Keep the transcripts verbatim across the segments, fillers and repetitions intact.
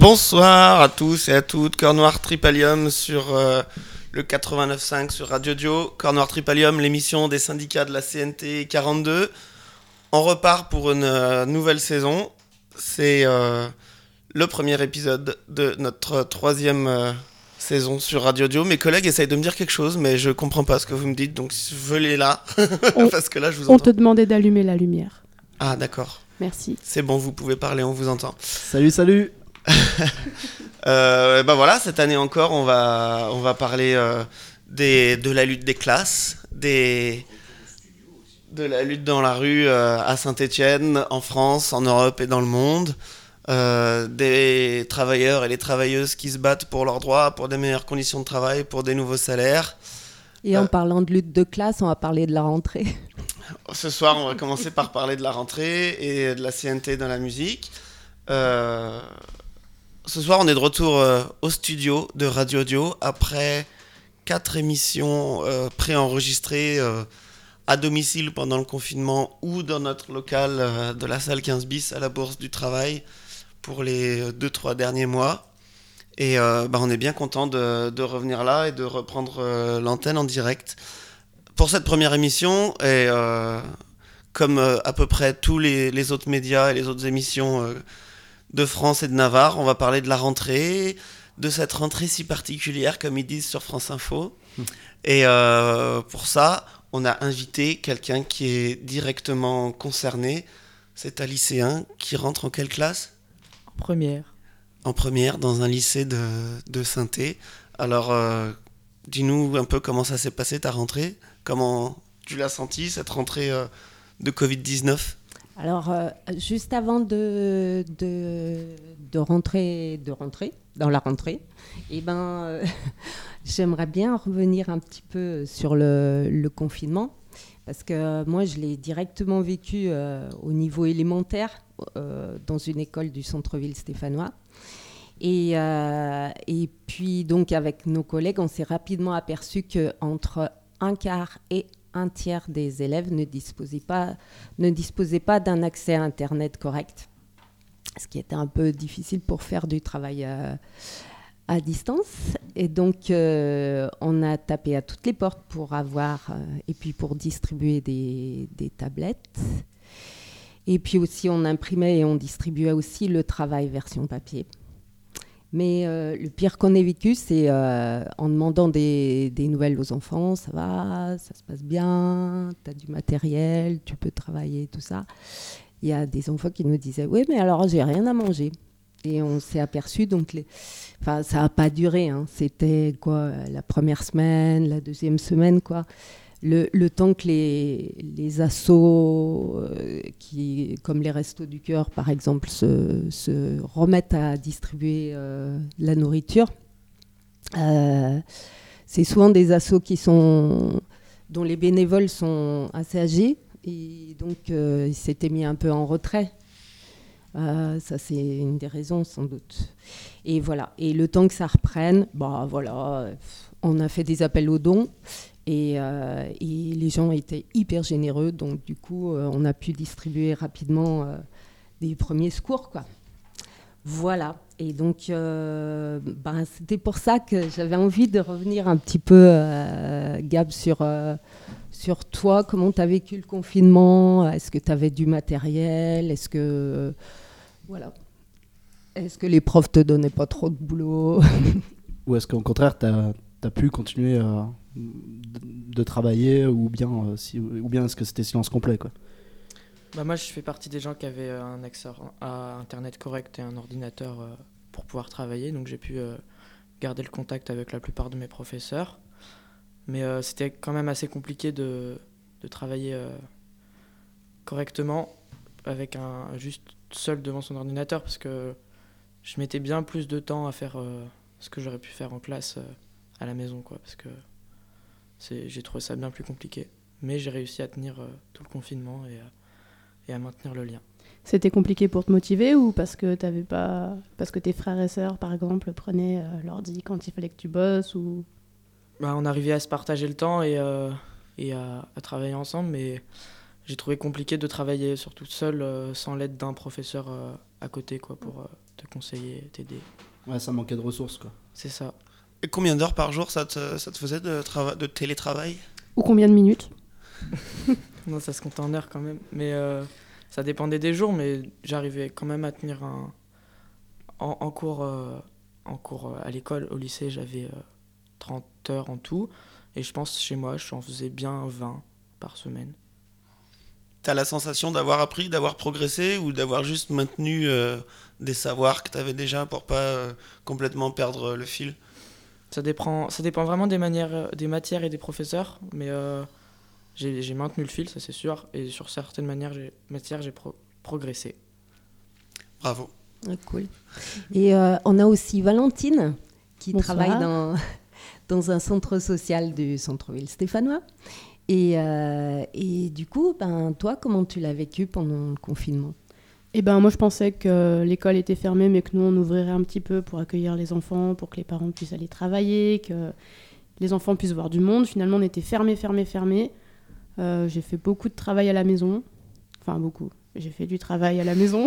Bonsoir à tous et à toutes, Cœur Noir Tripalium sur euh, le quatre-vingt-neuf virgule cinq sur Radio Dio. Cœur Noir Tripalium, l'émission des syndicats de la C N T quarante-deux. On repart pour une euh, nouvelle saison. C'est euh, le premier épisode de notre troisième euh, saison sur Radio Dio. Mes collègues essayent de me dire quelque chose, mais je comprends pas ce que vous me dites, donc venez là, on, parce que là je vous on entends. On te demandait d'allumer la lumière. Ah d'accord. Merci. C'est bon, vous pouvez parler, on vous entend. Salut, salut. euh, ben voilà, cette année encore, on va, on va parler euh, des, de la lutte des classes, des, de la lutte dans la rue euh, à Saint-Étienne, en France, en Europe et dans le monde, euh, des travailleurs et les travailleuses qui se battent pour leurs droits, pour des meilleures conditions de travail, pour des nouveaux salaires. Et en euh, parlant de lutte de classe, on va parler de la rentrée. Ce soir, on va commencer par parler de la rentrée et de la C N T dans la musique. Euh, Ce soir, on est de retour euh, au studio de Radio Dio après quatre émissions euh, préenregistrées euh, à domicile pendant le confinement ou dans notre local euh, de la salle quinze bis à la Bourse du Travail pour les deux trois derniers mois. Et euh, bah, on est bien content de, de revenir là et de reprendre euh, l'antenne en direct. Pour cette première émission, et euh, comme euh, à peu près tous les, les autres médias et les autres émissions euh, de France et de Navarre, on va parler de la rentrée, de cette rentrée si particulière, comme ils disent sur France Info. Mmh. Et euh, pour ça, on a invité quelqu'un qui est directement concerné. C'est un lycéen qui rentre en quelle classe ? En première. En première, dans un lycée de, de Saint-Thé. Alors, euh, dis-nous un peu comment ça s'est passé, ta rentrée ? Comment tu l'as senti, cette rentrée euh, de covid dix-neuf ? Alors, euh, juste avant de, de, de, rentrer, de rentrer dans la rentrée, eh ben, euh, j'aimerais bien revenir un petit peu sur le, le confinement, parce que moi, je l'ai directement vécu euh, au niveau élémentaire, euh, dans une école du centre-ville stéphanois. Et, euh, et puis, donc, avec nos collègues, on s'est rapidement aperçu qu'entre un quart et un tiers des élèves ne disposaient pas, ne disposaient pas d'un accès à Internet correct, ce qui était un peu difficile pour faire du travail euh, à distance. Et donc, euh, on a tapé à toutes les portes pour avoir, euh, et puis pour distribuer des, des tablettes. Et puis aussi, on imprimait et on distribuait aussi le travail version papier. Mais euh, le pire qu'on ait vécu, c'est euh, en demandant des, des nouvelles aux enfants. Ça va, ça se passe bien, tu as du matériel, tu peux travailler, tout ça. Il y a des enfants qui nous disaient « Oui, mais alors, j'ai rien à manger ». Et on s'est aperçu, donc, les... enfin, ça n'a pas duré. Hein. C'était quoi, la première semaine, la deuxième semaine, quoi. Le, le temps que les, les assos, euh, qui, comme les Restos du Cœur, par exemple, se, se remettent à distribuer euh, la nourriture, euh, c'est souvent des assos qui sont, dont les bénévoles sont assez âgés, et donc euh, ils s'étaient mis un peu en retrait. Euh, ça, c'est une des raisons, sans doute. Et voilà. Et le temps que ça reprenne, bah, voilà, on a fait des appels aux dons. Et, euh, et les gens étaient hyper généreux, donc du coup, euh, on a pu distribuer rapidement euh, des premiers secours, quoi. Voilà. Et donc, euh, ben, c'était pour ça que j'avais envie de revenir un petit peu, euh, Gab, sur, euh, sur toi. Comment tu as vécu le confinement ? Est-ce que tu avais du matériel ? Est-ce que, euh, voilà. Est-ce que les profs te donnaient pas trop de boulot ? Ou est-ce qu'au contraire, tu as pu continuer à... De, de travailler ou bien, euh, si, ou bien est-ce que c'était silence complet, quoi ? Bah moi je fais partie des gens qui avaient euh, un accès à internet correct et un ordinateur euh, pour pouvoir travailler, donc j'ai pu euh, garder le contact avec la plupart de mes professeurs, mais euh, c'était quand même assez compliqué de, de travailler euh, correctement avec un juste seul devant son ordinateur, parce que je mettais bien plus de temps à faire euh, ce que j'aurais pu faire en classe euh, à la maison, quoi, parce que C'est, j'ai trouvé ça bien plus compliqué. Mais j'ai réussi à tenir euh, tout le confinement et, euh, et à maintenir le lien. C'était compliqué pour te motiver ou parce que t'avais pas, parce que tes frères et sœurs, par exemple, prenaient euh, l'ordi quand il fallait que tu bosses ou... Bah, on arrivait à se partager le temps et, euh, et à, à travailler ensemble, mais j'ai trouvé compliqué de travailler surtout seul, euh, sans l'aide d'un professeur euh, à côté quoi, pour euh, te conseiller, t'aider. Ouais, ça manquait de ressources, quoi. C'est ça. Et combien d'heures par jour ça te, ça te faisait de, trava- de télétravail? Ou combien de minutes? Non, ça se compte en heures quand même. Mais euh, ça dépendait des jours, mais j'arrivais quand même à tenir un... En, en cours, euh, en cours à l'école, au lycée, j'avais euh, trente heures en tout. Et je pense chez moi, j'en faisais bien vingt par semaine. T'as la sensation d'avoir appris, d'avoir progressé ou d'avoir juste maintenu euh, des savoirs que t'avais déjà pour pas euh, complètement perdre le fil? Ça dépend, ça dépend vraiment des, manières, des matières et des professeurs, mais euh, j'ai, j'ai maintenu le fil, ça c'est sûr. Et sur certaines manières, j'ai, matières, j'ai pro- progressé. Bravo. Ah, cool. Et euh, on a aussi Valentine qui Bonsoir. travaille dans, dans un centre social du centre-ville stéphanois. Et, euh, et du coup, ben, toi, comment tu l'as vécu pendant le confinement? Eh ben, moi, je pensais que l'école était fermée, mais que nous, on ouvrirait un petit peu pour accueillir les enfants, pour que les parents puissent aller travailler, que les enfants puissent voir du monde. Finalement, on était fermés, fermés, fermés. Euh, j'ai fait beaucoup de travail à la maison. Enfin, beaucoup. J'ai fait du travail à la maison.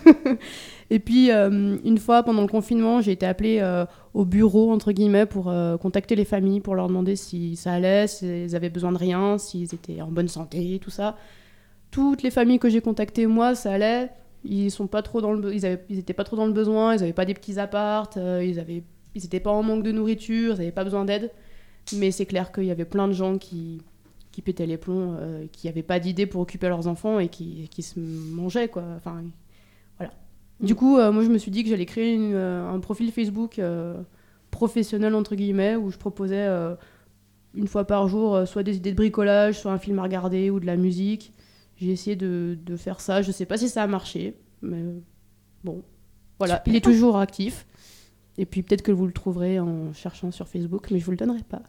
Et puis, euh, une fois, pendant le confinement, j'ai été appelée euh, au bureau, entre guillemets, pour euh, contacter les familles, pour leur demander si ça allait, s'ils avaient besoin de rien, s'ils étaient en bonne santé, tout ça. Toutes les familles que j'ai contactées, moi, ça allait. Ils sont pas trop dans le, be- ils, avaient, ils étaient pas trop dans le besoin, ils avaient pas des petits appartes, euh, ils avaient, ils étaient pas en manque de nourriture, ils avaient pas besoin d'aide. Mais c'est clair qu'il y avait plein de gens qui, qui pétaient les plombs, euh, qui avaient pas d'idée pour occuper leurs enfants et qui, qui se mangeaient, quoi. Enfin, voilà. Du coup, euh, moi, je me suis dit que j'allais créer une, euh, un profil Facebook euh, professionnel entre guillemets où je proposais euh, une fois par jour euh, soit des idées de bricolage, soit un film à regarder ou de la musique. J'ai essayé de, de faire ça. Je sais pas si ça a marché, mais euh, bon, voilà. Super. Il est toujours actif. Et puis peut-être que vous le trouverez en cherchant sur Facebook, mais je vous le donnerai pas.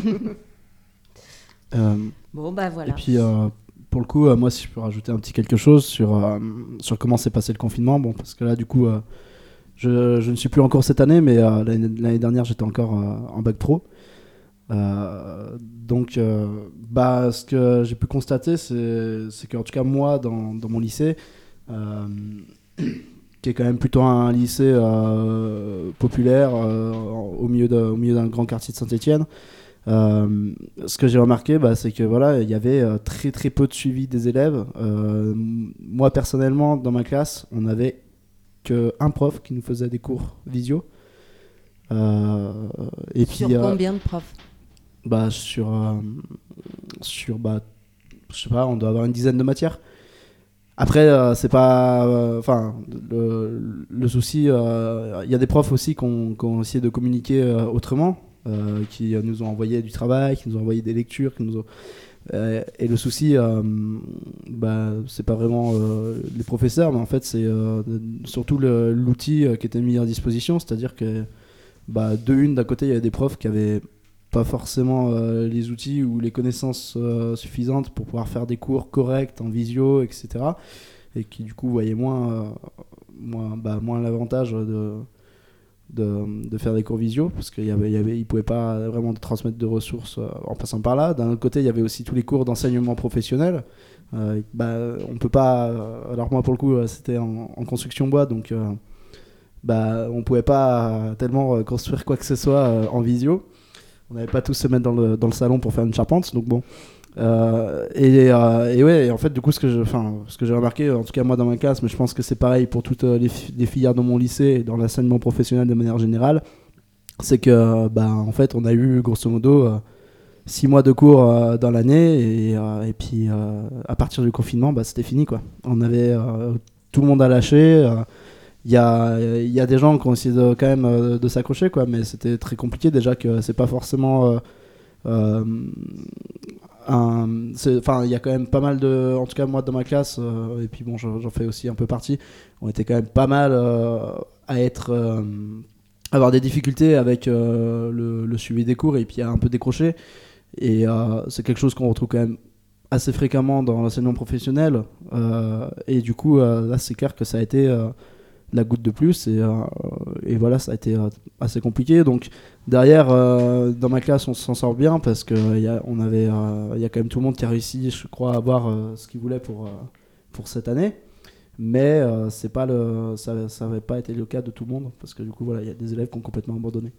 Euh, Bon, bah voilà. Et puis, euh, pour le coup, euh, moi, si je peux rajouter un petit quelque chose sur, euh, sur comment s'est passé le confinement, bon, parce que là, du coup, euh, je, je ne suis plus en cours cette année, mais euh, l'année, l'année dernière, j'étais encore euh, en bac pro. Euh, donc, euh, bah, ce que j'ai pu constater, c'est, c'est qu'en tout cas, moi, dans, dans mon lycée, euh, qui est quand même plutôt un lycée euh, populaire euh, au, milieu de, au milieu d'un grand quartier de Saint-Étienne, Euh, ce que j'ai remarqué, bah, c'est que voilà, il y avait euh, très très peu de suivi des élèves. Euh, moi personnellement, dans ma classe, on n'avait qu'un prof qui nous faisait des cours visio. Euh, et Sur puis, euh, combien de profs? bah, sur, euh, sur bah, je sais pas, on doit avoir une dizaine de matières. Après, euh, c'est pas, enfin, euh, le, le souci, il euh, y a des profs aussi qui ont, qui ont essayé de communiquer euh, autrement. Euh, qui nous ont envoyé du travail, qui nous ont envoyé des lectures, qui nous ont... Euh, et le souci, euh, bah, c'est pas vraiment euh, les professeurs, mais en fait c'est euh, surtout le, l'outil euh, qui était mis à disposition, c'est-à-dire que bah, de une, d'un côté il y avait des profs qui avaient pas forcément euh, les outils ou les connaissances euh, suffisantes pour pouvoir faire des cours corrects en visio, et cetera. Et qui du coup voyaient moins, euh, moins, bah, moins l'avantage de De, de faire des cours visio parce qu'ils ne pouvaient pas vraiment transmettre de ressources euh, en passant par là. D'un autre côté, il y avait aussi tous les cours d'enseignement professionnel. Euh, bah, on peut pas. Euh, alors, moi, pour le coup, euh, c'était en, en construction bois, donc euh, bah, on ne pouvait pas tellement euh, construire quoi que ce soit euh, en visio. On n'avait pas tous se mettre dans le, dans le salon pour faire une charpente, donc bon. Euh, et, euh, et ouais, et en fait, du coup, ce que, je, ce que j'ai remarqué, en tout cas moi dans ma classe, mais je pense que c'est pareil pour toutes les, fi- les filières dans mon lycée et dans l'enseignement professionnel de manière générale, c'est que, bah, en fait, on a eu grosso modo euh, six mois de cours euh, dans l'année, et, euh, et puis euh, à partir du confinement, bah, c'était fini, quoi. On avait euh, tout le monde a lâché. Il euh, y, a, y a des gens qui ont essayé de, quand même euh, de s'accrocher, quoi, mais c'était très compliqué déjà que c'est pas forcément. Euh, euh, Enfin, il y a quand même pas mal de, en tout cas moi dans ma classe, euh, et puis bon, j'en, j'en fais aussi un peu partie. On était quand même pas mal euh, à être, euh, avoir des difficultés avec euh, le, le suivi des cours et puis à un peu décrocher. Et euh, c'est quelque chose qu'on retrouve quand même assez fréquemment dans l'enseignement professionnel. Euh, et du coup, euh, là, c'est clair que ça a été euh, la goutte de plus, et, euh, et voilà, ça a été euh, assez compliqué. Donc derrière, euh, dans ma classe, on s'en sort bien parce que il y a, on avait, euh, il y a quand même tout le monde qui a réussi, je crois, à avoir euh, ce qu'il voulait pour euh, pour cette année. Mais euh, c'est pas le, ça n'avait pas été le cas de tout le monde, parce que du coup, voilà, il y a des élèves qui ont complètement abandonné.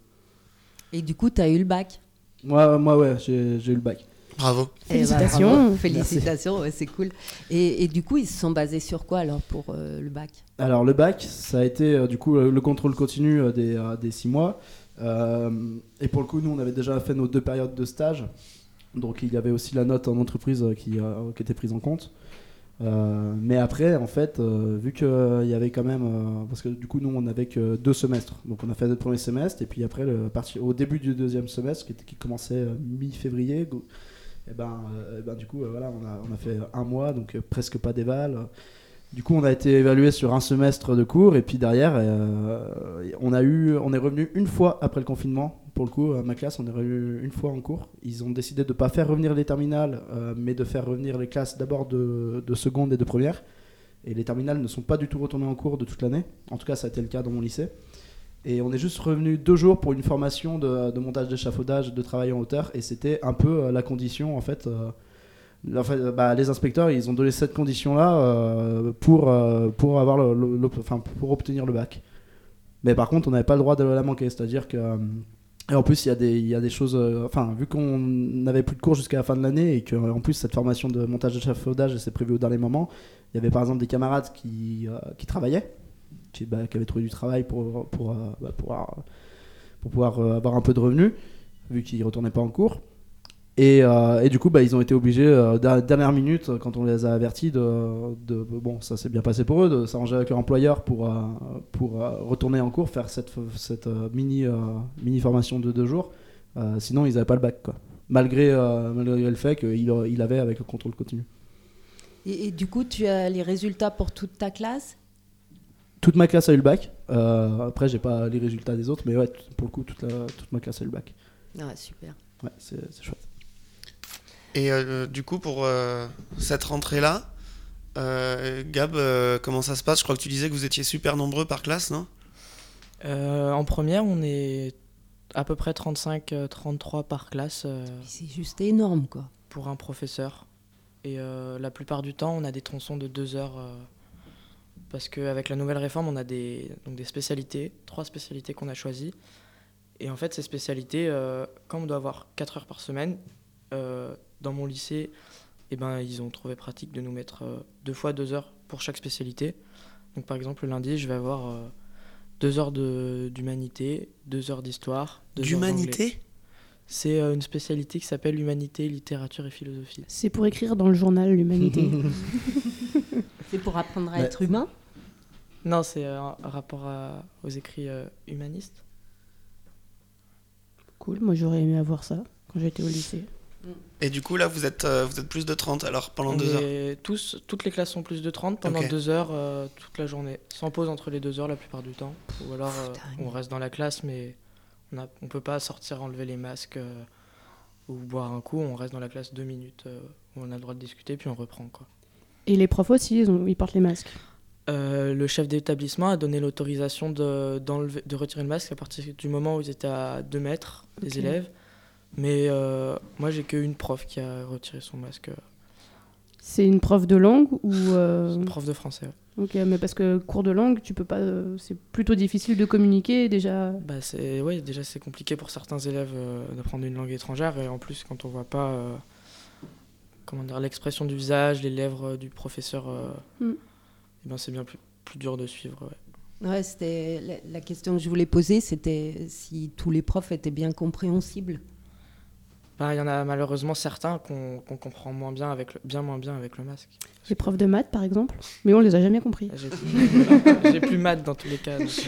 Et du coup, tu as eu le bac. Moi, moi ouais, j'ai, j'ai eu le bac. Bravo. Félicitations. Eh ben, bravo. Félicitations, ouais, c'est cool. Et, et du coup, ils se sont basés sur quoi alors pour euh, le bac? Alors le bac, ça a été euh, du coup le, le contrôle continu euh, des, euh, des six mois. Euh, et pour le coup, nous, on avait déjà fait nos deux périodes de stage. Donc il y avait aussi la note en entreprise euh, qui, euh, qui était prise en compte. Euh, mais après, en fait, euh, vu qu'il euh, y avait quand même... Euh, parce que du coup, nous, on n'avait que deux semestres. Donc on a fait notre premier semestre. Et puis après, le, parti, au début du deuxième semestre, qui, était, qui commençait euh, mi-février, et ben, euh, et ben, du coup, euh, voilà, on a, on a fait un mois, donc euh, presque pas d'éval. Du coup, on a été évalué sur un semestre de cours. Et puis derrière, euh, on, a eu, on est revenu une fois après le confinement. Pour le coup, à ma classe, on est revenu une fois en cours. Ils ont décidé de ne pas faire revenir les terminales, euh, mais de faire revenir les classes d'abord de, de seconde et de première. Et les terminales ne sont pas du tout retournées en cours de toute l'année. En tout cas, ça a été le cas dans mon lycée. Et on est juste revenu deux jours pour une formation de, de montage d'échafaudage, de travail en hauteur. Et c'était un peu euh, la condition, en fait. Euh, en fait bah, les inspecteurs, ils ont donné cette condition-là euh, pour, euh, pour, avoir le, le, le, enfin, pour obtenir le bac. Mais par contre, on n'avait pas le droit de la manquer. C'est-à-dire que... Euh, Et en plus, il y a des, il y a des choses... Euh, enfin, vu qu'on n'avait plus de cours jusqu'à la fin de l'année et qu'en plus, cette formation de montage d'échafaudage, c'est prévu au dernier moment, il y avait par exemple des camarades qui, euh, qui travaillaient, qui, bah, qui avaient trouvé du travail pour, pour, euh, bah, pouvoir, pour pouvoir euh, avoir un peu de revenus, vu qu'ils ne retournaient pas en cours. Et, euh, et du coup, bah, ils ont été obligés, euh, dernière minute, quand on les a avertis, de, de, bon, ça s'est bien passé pour eux, de s'arranger avec leur employeur pour, euh, pour euh, retourner en cours, faire cette, cette euh, mini, euh, mini formation de deux jours. Euh, sinon, ils n'avaient pas le bac, quoi. Malgré, euh, malgré le fait qu'il il avait avec le contrôle continu. Et, et du coup, tu as les résultats pour toute ta classe? Toute ma classe a eu le bac. Euh, après, j'ai pas les résultats des autres, mais ouais, pour le coup, toute, la, toute ma classe a eu le bac. Ah, super. Ouais, c'est, c'est chouette. Et euh, du coup, pour euh, cette rentrée-là, euh, Gab, euh, comment ça se passe? Je crois que tu disais que vous étiez super nombreux par classe, non? Euh, en première, on est à peu près trente-cinq trente-trois par classe euh, C'est juste énorme, quoi. pour un professeur. Et euh, la plupart du temps, on a des tronçons de deux heures. Euh, parce qu'avec la nouvelle réforme, on a des, donc des spécialités, trois spécialités qu'on a choisies. Et en fait, ces spécialités, euh, comme on doit avoir quatre heures par semaine, euh, dans mon lycée, eh ben, ils ont trouvé pratique de nous mettre euh, deux fois deux heures pour chaque spécialité. Donc par exemple, le lundi, je vais avoir euh, deux heures de, d'humanité, deux heures d'histoire. deux heures d'anglais. D'humanité? C'est euh, une spécialité qui s'appelle humanité, littérature et philosophie. C'est pour écrire dans le journal l'humanité. C'est pour apprendre à Ouais. être humain? Non, c'est euh, un rapport à- aux écrits euh, humanistes. Cool, moi j'aurais aimé avoir ça quand j'étais au lycée. Et du coup, là, vous êtes, euh, vous êtes plus de trente alors pendant On deux heures. est tous, toutes les classes sont plus de trente pendant Ok. deux heures euh, toute la journée. Sans pause entre les deux heures la plupart du temps. Ou alors euh, dingue. on reste dans la classe, mais on ne on peut pas sortir enlever les masques euh, ou boire un coup. On reste dans la classe deux minutes euh, où on a le droit de discuter, puis on reprend, quoi. Et les profs aussi, ils, ont, ils portent les masques. Euh, le chef d'établissement a donné l'autorisation de, d'enlever- de retirer le masque à partir du moment où ils étaient à deux mètres, les Ok. élèves. Mais euh, moi, j'ai qu'une prof qui a retiré son masque. euh, C'est une prof de langue ou... euh, c'est une prof de français. Ouais. Ok, mais parce que cours de langue, tu peux pas... euh, c'est plutôt difficile de communiquer déjà. Bah c'est, ouais, déjà, c'est compliqué pour certains élèves euh, d'apprendre une langue étrangère. Et en plus, quand on voit pas euh, comment dire, l'expression du visage, les lèvres euh, du professeur, euh, Mm. eh ben, c'est bien plus, plus dur de suivre. Ouais. Ouais, c'était la, la question que je voulais poser, c'était si tous les profs étaient bien compréhensibles. Bah, il y en a malheureusement certains qu'on, qu'on comprend moins bien avec le, bien moins bien avec le masque. Les profs de maths, par exemple. Mais on les a jamais compris. J'ai plus, j'ai plus maths dans tous les cas. donc.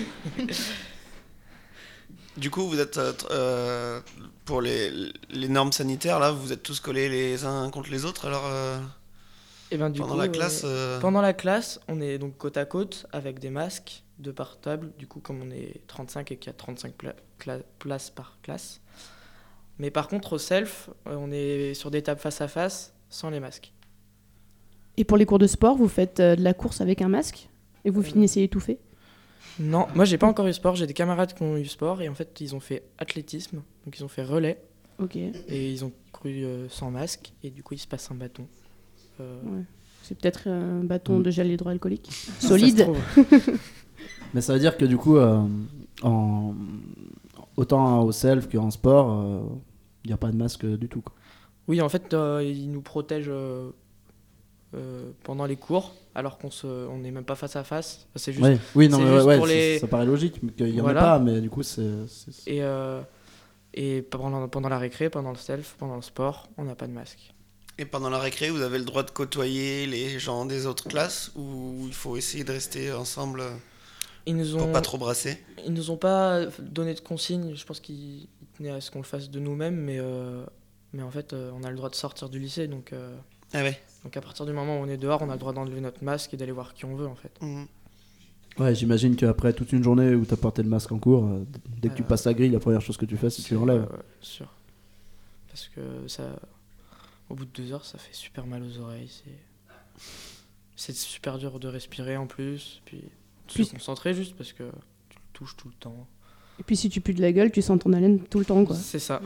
Du coup, vous êtes euh, tr- euh, pour les, les normes sanitaires, là, vous êtes tous collés les uns contre les autres, alors euh, Et ben, du pendant coup, la euh, classe euh, Pendant la classe, on est donc côte à côte avec des masques, deux par table. Du coup, comme on est trente-cinq et qu'il y a trente-cinq pla- cla- places par classe. Mais par contre, au self, euh, on est sur des tables face à face, sans les masques. Et pour les cours de sport, vous faites euh, de la course avec un masque et vous Euh. finissez étouffé. Non, moi j'ai pas encore eu sport, j'ai des camarades qui ont eu sport et en fait ils ont fait athlétisme, donc ils ont fait relais Ok. et ils ont couru euh, sans masque et du coup ils se passent un bâton. Euh, Ouais. C'est peut-être un bâton Mm. de gel hydroalcoolique. Ça se Solide. trouve. Mais ça veut dire que du coup, euh, en... autant au self qu'en sport, il n'y a pas de masque du tout, quoi. Oui, en fait, euh, ils nous protègent euh, euh, pendant les cours, alors qu'on se, on n'est même pas face à face. Enfin, c'est juste. Ouais. Oui, non, c'est mais juste ouais, pour c'est- les- ça paraît logique, mais qu'il n'y en Voilà. ait pas, mais du coup, c'est. c'est- c'est- Et, euh, et pendant, pendant la récré, pendant le self, pendant le sport, on n'a pas de masque. Et pendant la récré, vous avez le droit de côtoyer les gens des autres classes ou il faut essayer de rester ensemble euh, Ils nous pour ont, pas trop brasser? ils nous ont pas donné de consignes. Je pense qu'ils ils tenaient à ce qu'on le fasse de nous-mêmes, mais, euh, mais en fait, euh, on a le droit de sortir du lycée. Donc, euh, Ah ouais. donc à partir du moment où on est dehors, on a le droit d'enlever notre masque et d'aller voir qui on veut, en fait. Mhm. Ouais, j'imagine qu'après toute une journée où tu as porté le masque en cours, euh, dès que tu Euh, passes la grille, la première chose que tu fais, c'est que tu l'enlèves. Ouais, ouais, sûr. Parce que ça, au bout de deux heures, ça fait super mal aux oreilles. C'est, c'est super dur de respirer en plus. Puis de Puis- se concentrer juste parce que tu le touches tout le temps. Et puis si tu pues de la gueule, tu sens ton haleine tout le temps, quoi. C'est ça.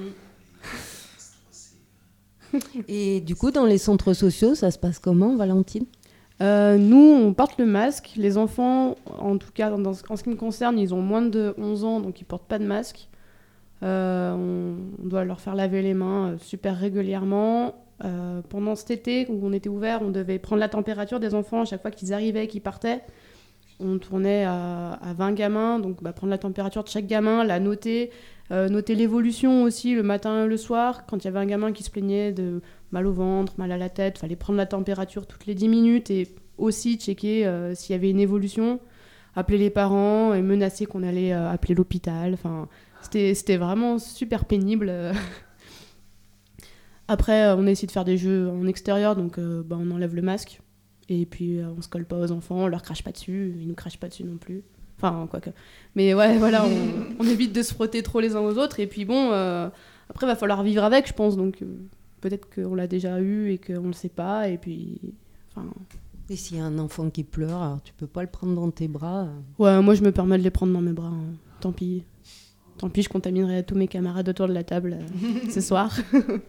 Et du coup, dans les centres sociaux, ça se passe comment, Valentine? Euh, nous, on porte le masque. Les enfants, en tout cas, dans, en ce qui me concerne, ils ont moins de onze ans, donc ils portent pas de masque. Euh, on, on doit leur faire laver les mains euh, super régulièrement. Euh, pendant cet été, où on était ouvert, on devait prendre la température des enfants à chaque fois qu'ils arrivaient, qu'ils partaient. On tournait à, à vingt gamins, donc bah, prendre la température de chaque gamin, la noter, euh, noter l'évolution aussi le matin et le soir. Quand il y avait un gamin qui se plaignait de mal au ventre, mal à la tête, fallait prendre la température toutes les dix minutes et aussi checker euh, s'il y avait une évolution, appeler les parents et menacer qu'on allait euh, appeler l'hôpital. Enfin, c'était, c'était vraiment super pénible. Après, euh, on a essayé de faire des jeux en extérieur, donc euh, bah, on enlève le masque. Et puis, euh, on se colle pas aux enfants, on leur crache pas dessus, ils nous crachent pas dessus non plus. Enfin, quoique. Mais ouais, voilà, on, on évite de se frotter trop les uns aux autres. Et puis bon, euh, après, il va falloir vivre avec, je pense. Donc, euh, peut-être qu'on l'a déjà eu et qu'on le sait pas. Et puis, enfin... Et s'il y a un enfant qui pleure, alors tu peux pas le prendre dans tes bras? Ouais, moi, je me permets de les prendre dans mes bras. Hein. Tant pis. Tant pis, je contaminerai tous mes camarades autour de la table euh, ce soir.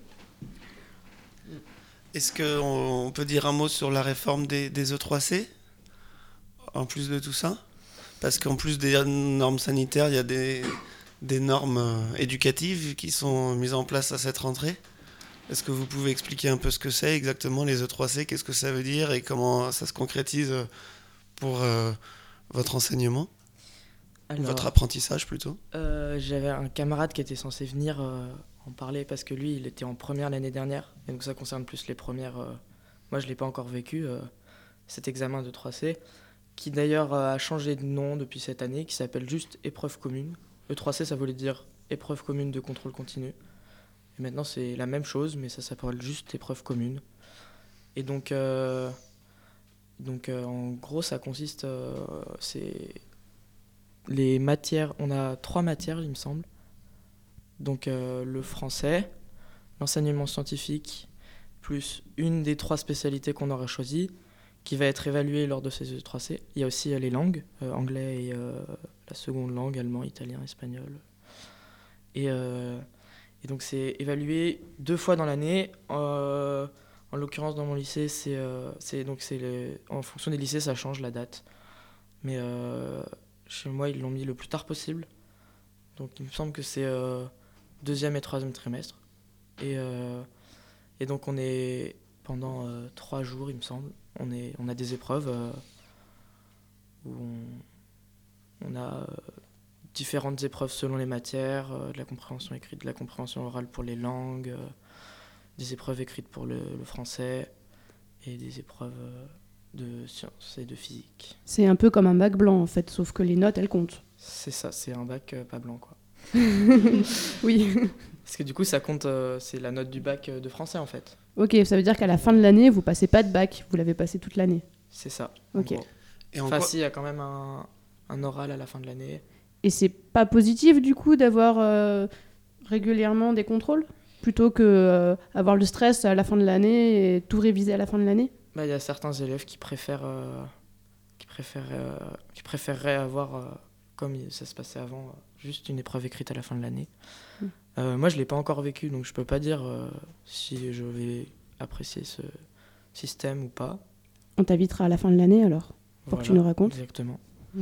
Est-ce qu'on peut dire un mot sur la réforme des, des E trois C en plus de tout ça? Parce qu'en plus des normes sanitaires, il y a des, des normes euh, éducatives qui sont mises en place à cette rentrée. Est-ce que vous pouvez expliquer un peu ce que c'est exactement les E trois C, qu'est-ce que ça veut dire et comment ça se concrétise pour euh, votre enseignement, Alors, votre apprentissage plutôt? euh, j'avais un camarade qui était censé venir euh, en parler parce que lui, il était en première l'année dernière. Et donc ça concerne plus les premières. euh, moi, je l'ai pas encore vécu, euh, cet examen de trois C, qui d'ailleurs euh, a changé de nom depuis cette année, qui s'appelle juste épreuve commune. E trois C, ça voulait dire épreuve commune de contrôle continu. Et maintenant, c'est la même chose, mais ça s'appelle juste épreuve commune. Et donc, euh, donc euh, en gros, ça consiste, euh, c'est les matières. On a trois matières, il me semble. Donc euh, le français, l'enseignement scientifique, plus une des trois spécialités qu'on aura choisies, qui va être évaluée lors de ces E trois C. Il y a aussi euh, les langues, euh, anglais et euh, la seconde langue, allemand, italien, espagnol. Et, euh, et donc c'est évalué deux fois dans l'année. Euh, en l'occurrence, dans mon lycée, c'est, euh, c'est, donc c'est les, en fonction des lycées, ça change la date. Mais euh, chez moi, ils l'ont mis le plus tard possible. Donc il me semble que c'est euh, deuxième et troisième trimestre. Et, euh, et donc on est pendant euh, trois jours, il me semble. On, est, on a des épreuves euh, où on, on a euh, différentes épreuves selon les matières, euh, de la compréhension écrite, de la compréhension orale pour les langues, euh, des épreuves écrites pour le, le français et des épreuves euh, de sciences et de physique. C'est un peu comme un bac blanc, en fait, sauf que les notes, elles comptent. C'est ça, c'est un bac euh, pas blanc, quoi. Oui. Parce que du coup, ça compte, euh, c'est la note du bac euh, de français, en fait. Ok, ça veut dire qu'à la fin de l'année, vous passez pas de bac, vous l'avez passé toute l'année. C'est ça. en Ok. gros. Et en Enfin, quoi- si, il y a quand même un, un oral à la fin de l'année. Et c'est pas positif, du coup, d'avoir euh, régulièrement des contrôles plutôt que euh, avoir le stress à la fin de l'année et tout réviser à la fin de l'année? Bah, il y a certains élèves qui préfèrent, euh, qui préfèrent, euh, qui préféreraient avoir, euh, comme il- ça se passait avant, euh, juste une épreuve écrite à la fin de l'année. Mm. Euh, moi, je l'ai pas encore vécu, donc je peux pas dire euh, si je vais apprécier ce système ou pas. On t'invitera à la fin de l'année alors, pour Voilà, que tu nous racontes. Exactement.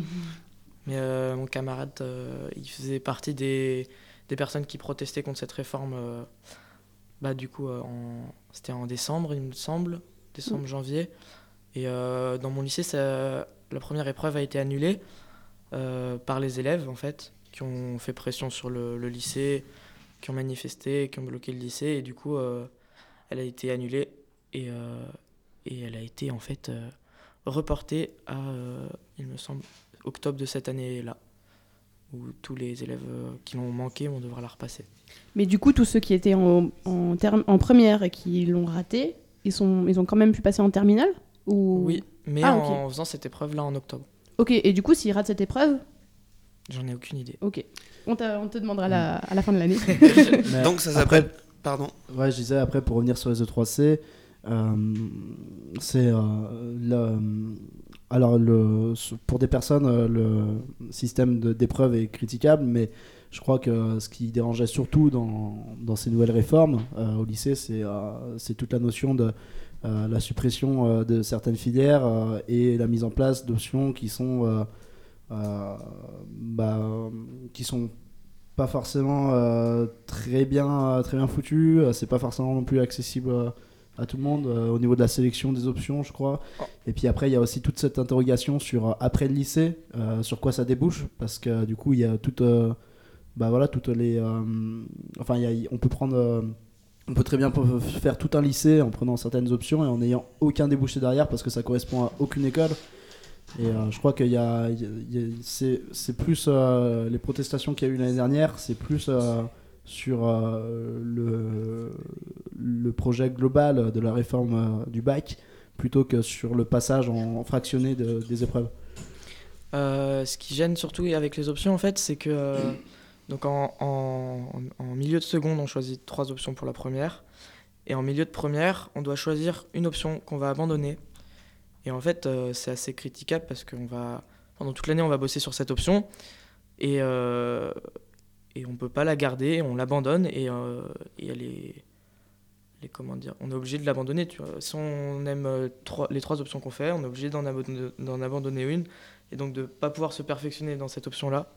Mais euh, mon camarade, euh, il faisait partie des, des personnes qui protestaient contre cette réforme. euh, bah, du coup, euh, en, c'était en décembre, il me semble, décembre, janvier. Et euh, dans mon lycée, ça, la première épreuve a été annulée euh, par les élèves, en fait, qui ont fait pression sur le, le lycée, qui ont manifesté, qui ont bloqué le lycée. Et du coup, euh, elle a été annulée et, euh, et elle a été, en fait, euh, reportée à, euh, il me semble, octobre de cette année-là, où tous les élèves euh, qui l'ont manqué vont devoir la repasser. Mais du coup, tous ceux qui étaient en, en, term- en première et qui l'ont raté, ils, sont, ils ont quand même pu passer en terminale ou... Oui, mais Ah, en ok. faisant cette épreuve-là en octobre. Ok, et du coup, s'ils ratent cette épreuve, J'en ai aucune idée. ok. On, t'a- on te demandera la- à la fin de l'année. Mais Donc ça après- s'appelle... Pardon. Ouais, je disais après pour revenir sur les E trois C, euh, c'est euh, le, alors le, pour des personnes euh, le système de, d'épreuve est critiquable, mais je crois que ce qui dérangeait surtout dans, dans ces nouvelles réformes euh, au lycée, c'est, euh, c'est toute la notion de euh, la suppression euh, de certaines filières euh, et la mise en place d'options qui sont euh, euh, bah, qui sont pas forcément euh, très bien très bien foutu, euh, c'est pas forcément non plus accessible euh, à tout le monde euh, au niveau de la sélection des options, je crois. Et puis après il y a aussi toute cette interrogation sur euh, après le lycée, euh, sur quoi ça débouche, parce que du coup il y a toute euh, bah voilà toutes les euh, enfin il y a, on peut prendre euh, on peut très bien p- faire tout un lycée en prenant certaines options et en n'ayant aucun débouché derrière parce que ça correspond à aucune école. Et euh, je crois qu'il y a, il y a- il y a- c'est, c'est plus euh, les protestations qu'il y a eu l'année dernière, c'est plus euh, sur euh, le, le projet global de la réforme euh, du bac plutôt que sur le passage en fractionné de- des épreuves. Euh, ce qui gêne surtout avec les options, en fait, c'est que euh, donc en, en, en milieu de seconde, on choisit trois options pour la première. Et en milieu de première, on doit choisir une option qu'on va abandonner. Et en fait, euh, c'est assez critiquable parce que va, pendant toute l'année, on va bosser sur cette option. Et, euh, et on ne peut pas la garder, on l'abandonne. Et, euh, et elle est, elle est- comment dire, on est obligé de l'abandonner. Tu vois. Si on aime euh, trois, les trois options qu'on fait, on est obligé d'en abandonner, d'en abandonner une. Et donc de ne pas pouvoir se perfectionner dans cette option-là.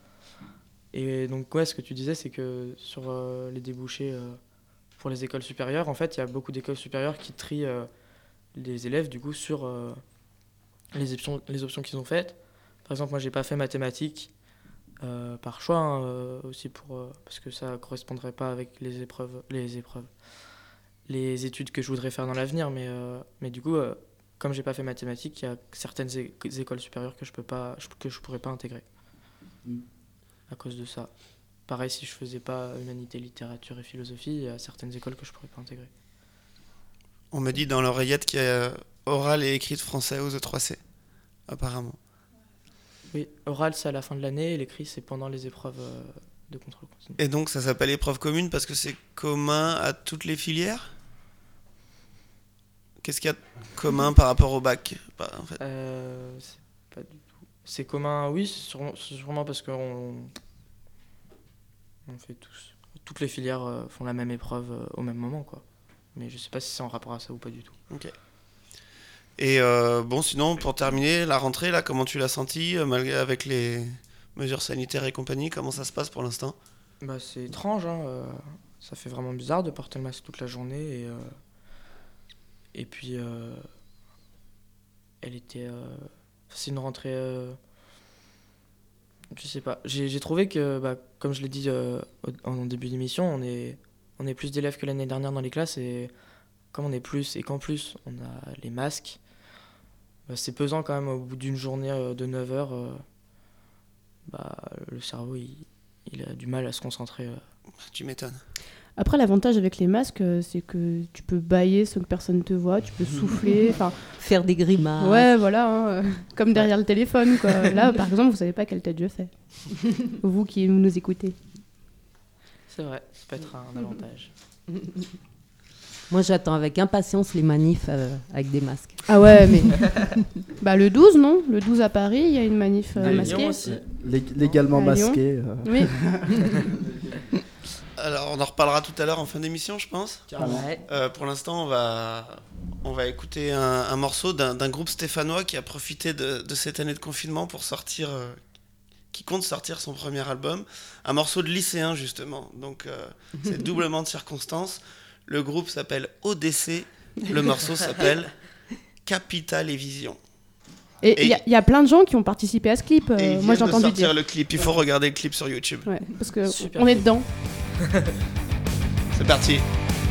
Et donc, ouais, ce que tu disais, c'est que sur euh, les débouchés euh, pour les écoles supérieures, en fait, il y a beaucoup d'écoles supérieures qui trient euh, les élèves, du coup, sur euh, les options, les options qu'ils ont faites. Par exemple, moi, j'ai pas fait mathématiques euh, par choix, hein, euh, aussi pour, euh, parce que ça correspondrait pas avec les épreuves, les épreuves, les études que je voudrais faire dans l'avenir. Mais, euh, mais du coup, euh, comme j'ai pas fait mathématiques, il y a certaines é- écoles supérieures que je peux pas, je- que je pourrais pas intégrer Mm. à cause de ça. Pareil, si je faisais pas humanité, littérature et philosophie, il y a certaines écoles que je pourrais pas intégrer. On me dit dans l'oreillette qu'il y a oral et écrit de français aux E trois C, apparemment. Oui, oral c'est à la fin de l'année et l'écrit c'est pendant les épreuves euh, de contrôle continu. Et donc ça s'appelle épreuve commune parce que c'est commun à toutes les filières ? Qu'est-ce qu'il y a de commun par rapport au bac, bah, en fait. Euh, c'est pas du tout. C'est commun, oui, c'est sûrement, c'est sûrement parce qu'on on fait tous. Toutes les filières euh, font la même épreuve euh, au même moment, quoi. Mais je sais pas si c'est en rapport à ça ou pas du tout. Ok. Et euh, bon, sinon, pour terminer, la rentrée, là, comment tu l'as senti, euh, malgré avec les mesures sanitaires et compagnie, comment ça se passe pour l'instant ? Bah, c'est étrange, hein. euh, ça fait vraiment bizarre de porter le masque toute la journée. Et, euh, et puis, euh, elle était. euh, c'est une rentrée. euh, je sais pas. J'ai, j'ai trouvé que, bah, comme je l'ai dit euh, au- en début d'émission, on est, on est plus d'élèves que l'année dernière dans les classes. Et comme on est plus, et qu'en plus, on a les masques, bah, c'est pesant quand même au bout d'une journée euh, de neuf heures. euh, bah, le cerveau, il, il a du mal à se concentrer. euh, Tu m'étonnes. Après, l'avantage avec les masques, euh, c'est que tu peux bâiller sans que personne te voit, tu peux souffler. Enfin, Faire des grimaces. ouais, voilà, hein, euh, comme derrière le téléphone, quoi. Là, par exemple, vous savez pas quelle tête je fais. Vous qui nous écoutez. C'est vrai, ça peut être un avantage. Moi, j'attends avec impatience les manifs euh, avec des masques. Ah ouais, mais bah le douze, non ? Le douze à Paris, il y a une manif euh, À Lyon masquée. aussi. Lég- légalement À Lyon. masqué. euh, Oui. Alors, on en reparlera tout à l'heure en fin d'émission, je pense. carrément. Ouais. Euh, pour l'instant, on va, On va écouter un, un morceau d'un, d'un groupe stéphanois qui a profité de, de cette année de confinement pour sortir, euh, qui compte sortir son premier album. Un morceau de lycéen, justement. Donc, euh, c'est doublement de circonstances. Le groupe s'appelle O D C. Le morceau s'appelle Capital et Vision. Et il y, y a plein de gens qui ont participé à ce clip. Et euh, moi, j'ai entendu sortir dire. le clip. Il faut regarder le clip sur YouTube. Ouais, parce que Super on est dedans. C'est parti.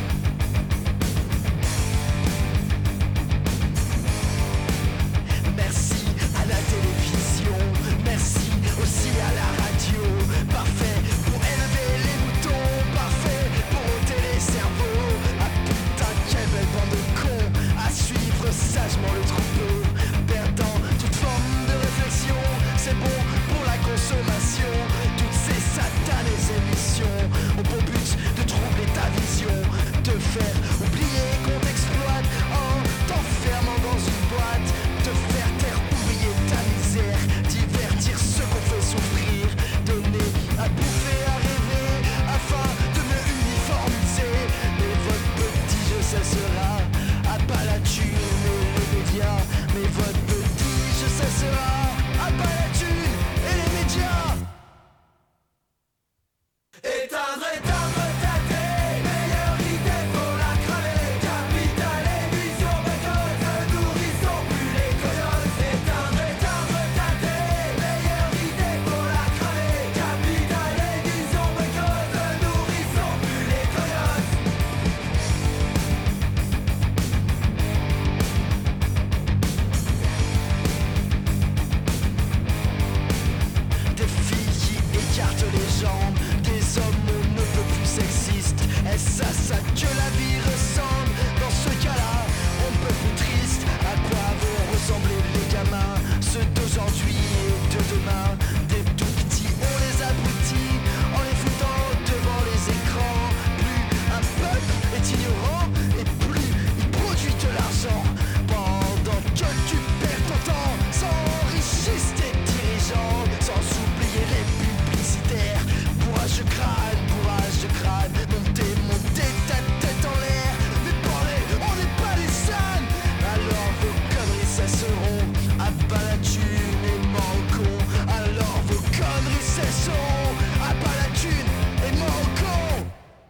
Merci à la télévision, merci aussi à la radio. Parfait pour élever les moutons, parfait pour ôter les cerveaux. Ah putain, quelle belle bande de cons à suivre sagement le troupeau. Perdant toute forme de réflexion, c'est bon pour la consommation. Toutes ces satanées émissions ont pour but de troubler ta vision, te faire oublier qu'on t'exploite en t'enfermant dans une boîte, te faire taire, oublier ta misère, divertir ceux qu'on fait souffrir, donner à bouffer, à rêver, afin de me uniformiser. Mais votre petit jeu cessera, à pas la thune et les médias. Mais votre petit jeu cessera, à pas la thune et les médias. Éteindre, éteindre ta télé, meilleure idée pour la cramer. Capital et vision bretonne, nourrissons plus les colosses. Éteindre, éteindre ta télé, meilleure idée pour la cramer. Capital et vision bretonne, nourrissons plus les colosses. Des filles qui écartent les jambes, des hommes on ne peut plus sexistes. Est-ce à ça que la vie ressemble? Dans ce cas-là, on ne peut plus triste. À quoi vont ressembler les gamins, ceux d'aujourd'hui et de demain? Des tout petits, on les abrutit en les foutant devant les écrans. Plus un peuple est ignorant et plus il produit de l'argent. Pendant que tu perds ton temps, s'enrichissent tes dirigeants, sans oublier les publicitaires. Bourrage de crâne, bourrage de crâne, montez, montez ta tête en l'air. Mais parlez, on n'est pas les sales. Alors vos conneries cesseront, à bas la thune et manquons. Alors vos conneries cesseront, à bas la thune et manquons.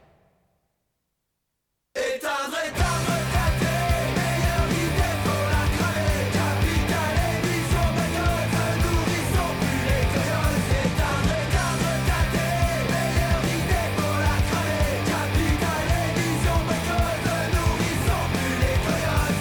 Éteindre, éteindre ta télé, meilleure idée pour la cramer. Capital et vision bretonne, nourrissons plus les colosses. Éteindre, éteindre ta télé, meilleure idée pour la cramer. Capital et vision bretonne, nourrissons plus les colosses.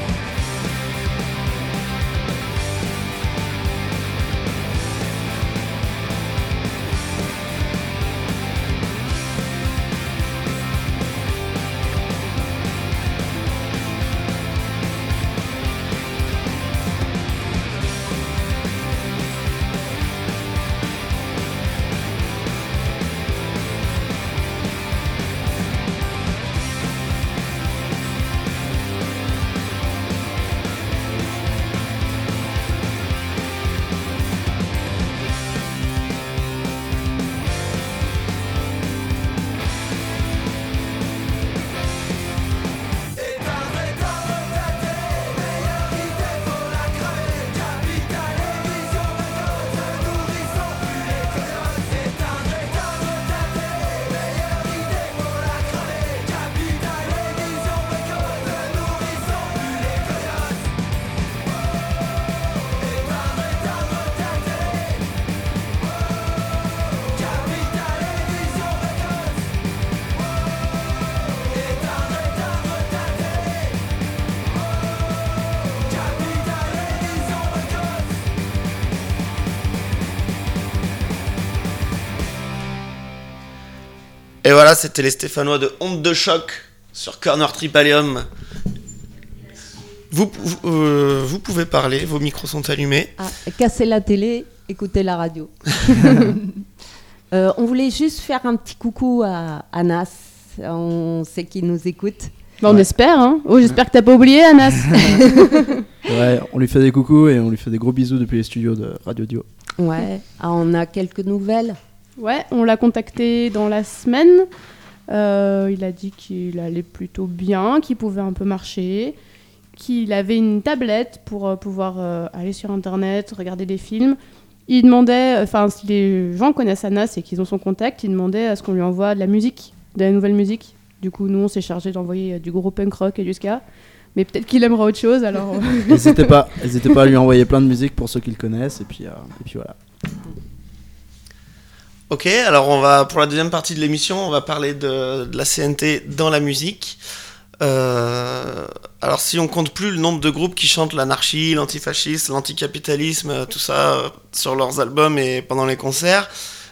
Éteindre, éteindre ta télé, meilleure idée pour la cramer. Capital et vision bretonne, nourrissons plus les colosses. Éteindre, éteindre ta télé, meilleure idée pour la cramer. Capital et vision bretonne, nourrissons plus les colosses. Éteindre, éteindre ta télé. Capital et vision bretonne. Éteindre, éteindre ta télé. Capital et vision bretonne. Et voilà, c'était les Stéphanois de Honte de Choc sur Corner Tripalium. Vous, vous, euh, vous pouvez parler, vos micros sont allumés. Ah, casser la télé, écouter la radio. Euh, on voulait juste faire un petit coucou à Anas. On sait qu'il nous écoute. Bah, on Ouais. espère, hein. Oh, j'espère que t'as pas oublié, Anas. Ouais, on lui fait des coucous et on lui fait des gros bisous depuis les studios de Radio Dio. Ouais. Ah, on a quelques nouvelles. Ouais, on l'a contacté dans la semaine. Euh, il a dit qu'il allait plutôt bien, qu'il pouvait un peu marcher. qu'il avait une tablette pour euh, pouvoir euh, aller sur Internet, regarder des films. Il demandait, enfin, si les gens connaissent Anas et qu'ils ont son contact, il demandait à ce qu'on lui envoie de la musique, de la nouvelle musique. Du coup, nous, on s'est chargé d'envoyer du gros punk rock et du ska. Mais peut-être qu'il aimera autre chose, alors... N'hésitez pas, n'hésitez pas à lui envoyer plein de musique pour ceux qui le connaissent, et puis, euh, et puis voilà. Ok, alors on va, pour la deuxième partie de l'émission, on va parler de, de la C N T dans la musique. Euh, alors si on compte plus le nombre de groupes qui chantent l'anarchie, l'antifascisme, l'anticapitalisme, tout ça euh, sur leurs albums et pendant les concerts,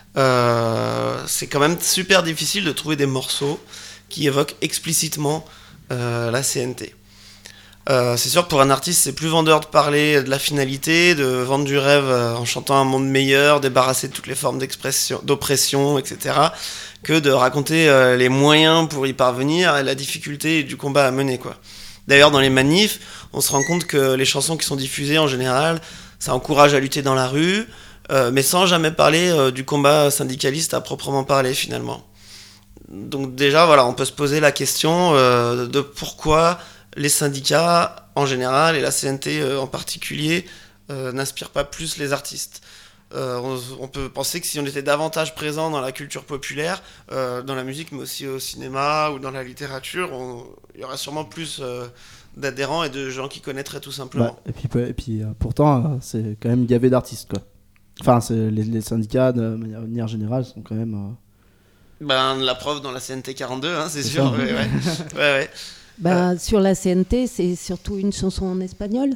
euh, c'est quand même super difficile de trouver des morceaux qui évoquent explicitement euh, la C N T. Euh, c'est sûr que pour un artiste, c'est plus vendeur de parler de la finalité, de vendre du rêve euh, en chantant un monde meilleur, débarrasser de toutes les formes d'expression, d'oppression, et cetera, que de raconter euh, les moyens pour y parvenir et la difficulté du combat à mener, quoi. D'ailleurs, dans les manifs, on se rend compte que les chansons qui sont diffusées, en général, ça encourage à lutter dans la rue, euh, mais sans jamais parler euh, du combat syndicaliste à proprement parler, finalement. Donc déjà, voilà, on peut se poser la question euh, de pourquoi les syndicats en général et la C N T euh, en particulier euh, n'inspirent pas plus les artistes. Euh, on, on peut penser que si on était davantage présent dans la culture populaire, euh, dans la musique mais aussi au cinéma ou dans la littérature, on, il y aurait sûrement plus euh, d'adhérents et de gens qui connaîtraient tout simplement. Bah, et puis, et puis euh, pourtant, euh, c'est quand même gavé d'artistes, quoi. Enfin, c'est, les, les syndicats, de manière, de manière générale, sont quand même... Euh... Ben, la preuve dans la C N T quarante-deux, hein, c'est, c'est sûr. Ouais, ouais. ouais, ouais. Bah, euh, sur la C N T, c'est surtout une chanson en espagnol.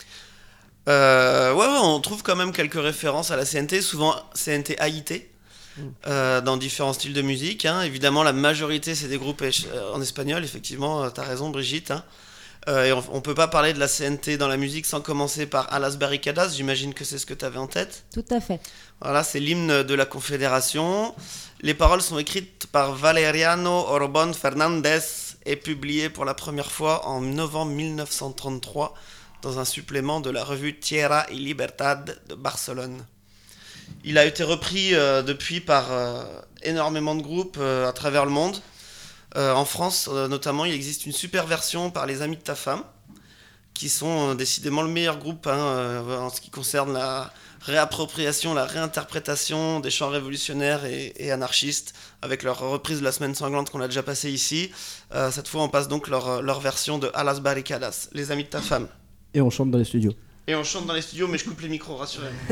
Euh, ouais, ouais, on trouve quand même quelques références à la C N T, souvent C N T Haïté, mm. euh, dans différents styles de musique. Hein. Évidemment, la majorité, c'est des groupes en espagnol, effectivement, euh, t'as raison, Brigitte. Hein. Euh, et on, on peut pas parler de la C N T dans la musique sans commencer par A las Barricadas, j'imagine que c'est ce que t'avais en tête. Tout à fait. Voilà, c'est l'hymne de la Confédération. Les paroles sont écrites par Valeriano Orbón Fernández et publiées pour la première fois en novembre dix-neuf cent trente-trois dans un supplément de la revue Tierra y Libertad de Barcelone. Il a été repris euh, depuis par euh, énormément de groupes euh, à travers le monde. Euh, en France, euh, notamment, il existe une super version par les Amis de ta femme, qui sont euh, décidément le meilleur groupe hein, euh, en ce qui concerne la réappropriation, la réinterprétation des chants révolutionnaires et, et anarchistes, avec leur reprise de La Semaine sanglante qu'on a déjà passée ici. Euh, cette fois, on passe donc leur, leur version de A las Barricadas, les Amis de ta femme. Et on chante dans les studios. Et on chante dans les studios, mais je coupe les micros, rassurez-vous.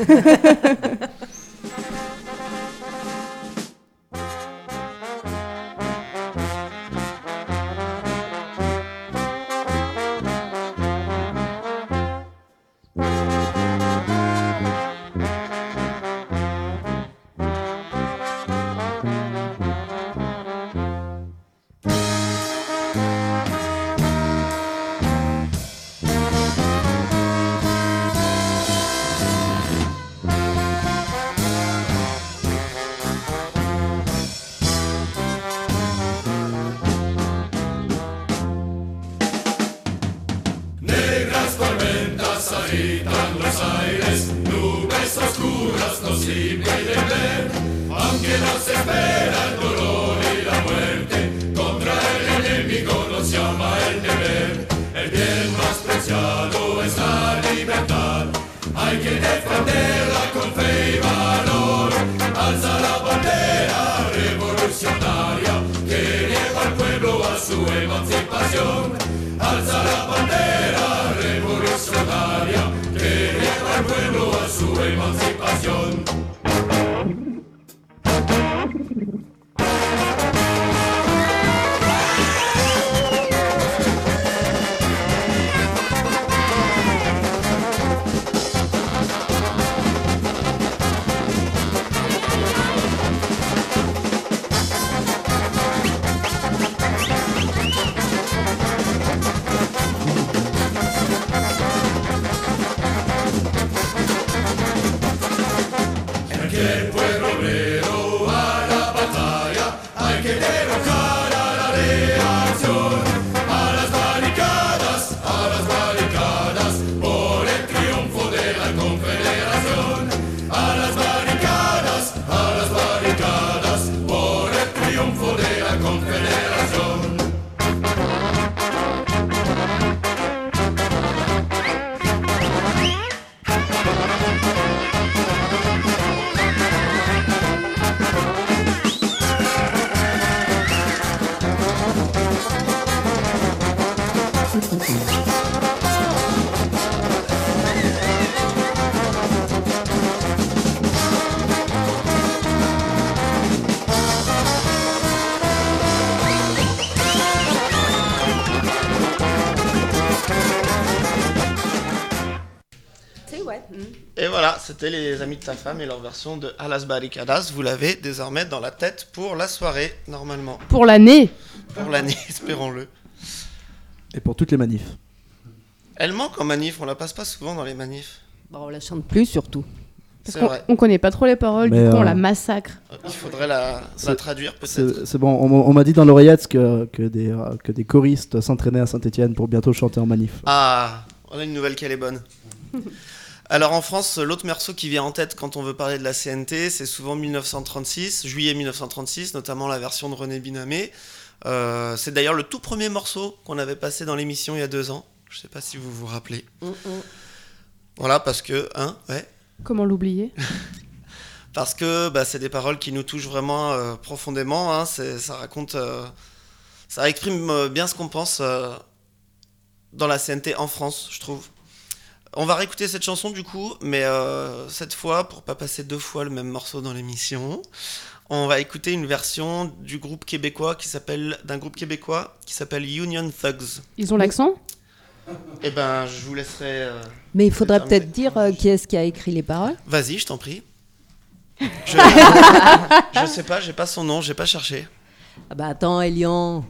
Et voilà, c'était les amis de ta femme et leur version de A las Barricadas. Vous l'avez désormais dans la tête pour la soirée, normalement. Pour l'année. Pour l'année, espérons-le. Et pour toutes les manifs. Elle manque en manif, on la passe pas souvent dans les manifs. Bon, on la chante plus surtout. Parce C'est qu'on vrai. on connaît pas trop les paroles, Mais du coup on euh, la massacre. Il faudrait la, C'est- la traduire peut-être. C'est c'est bon, on, m'a- on m'a dit dans l'oreillette que, que, des, euh, que des choristes s'entraînaient à Saint-Etienne pour bientôt chanter en manif. Ah, on a une nouvelle qui est bonne. Alors en France, l'autre morceau qui vient en tête quand on veut parler de la C N T, c'est souvent dix-neuf cent trente-six, juillet dix-neuf cent trente-six, notamment la version de René Binamé. Euh, c'est d'ailleurs le tout premier morceau qu'on avait passé dans l'émission il y a deux ans. Je sais pas si vous vous rappelez. Mm, mm. Voilà, parce que, hein, ouais. Comment l'oublier? Parce que bah, c'est des paroles qui nous touchent vraiment euh, profondément. Hein, c'est, ça raconte, euh, ça exprime euh, bien ce qu'on pense euh, dans la C N T en France, je trouve. On va réécouter cette chanson du coup, mais euh, cette fois, pour pas passer deux fois le même morceau dans l'émission, on va écouter une version du groupe québécois qui s'appelle, d'un groupe québécois qui s'appelle Union Thugs. Ils ont l'accent? Eh ben, je vous laisserai. Euh... Mais il faudrait terminer. peut-être dire euh, qui est-ce qui a écrit les paroles. Vas-y, je t'en prie. Je... je sais pas, j'ai pas son nom, j'ai pas cherché. Ah bah attends, Elian.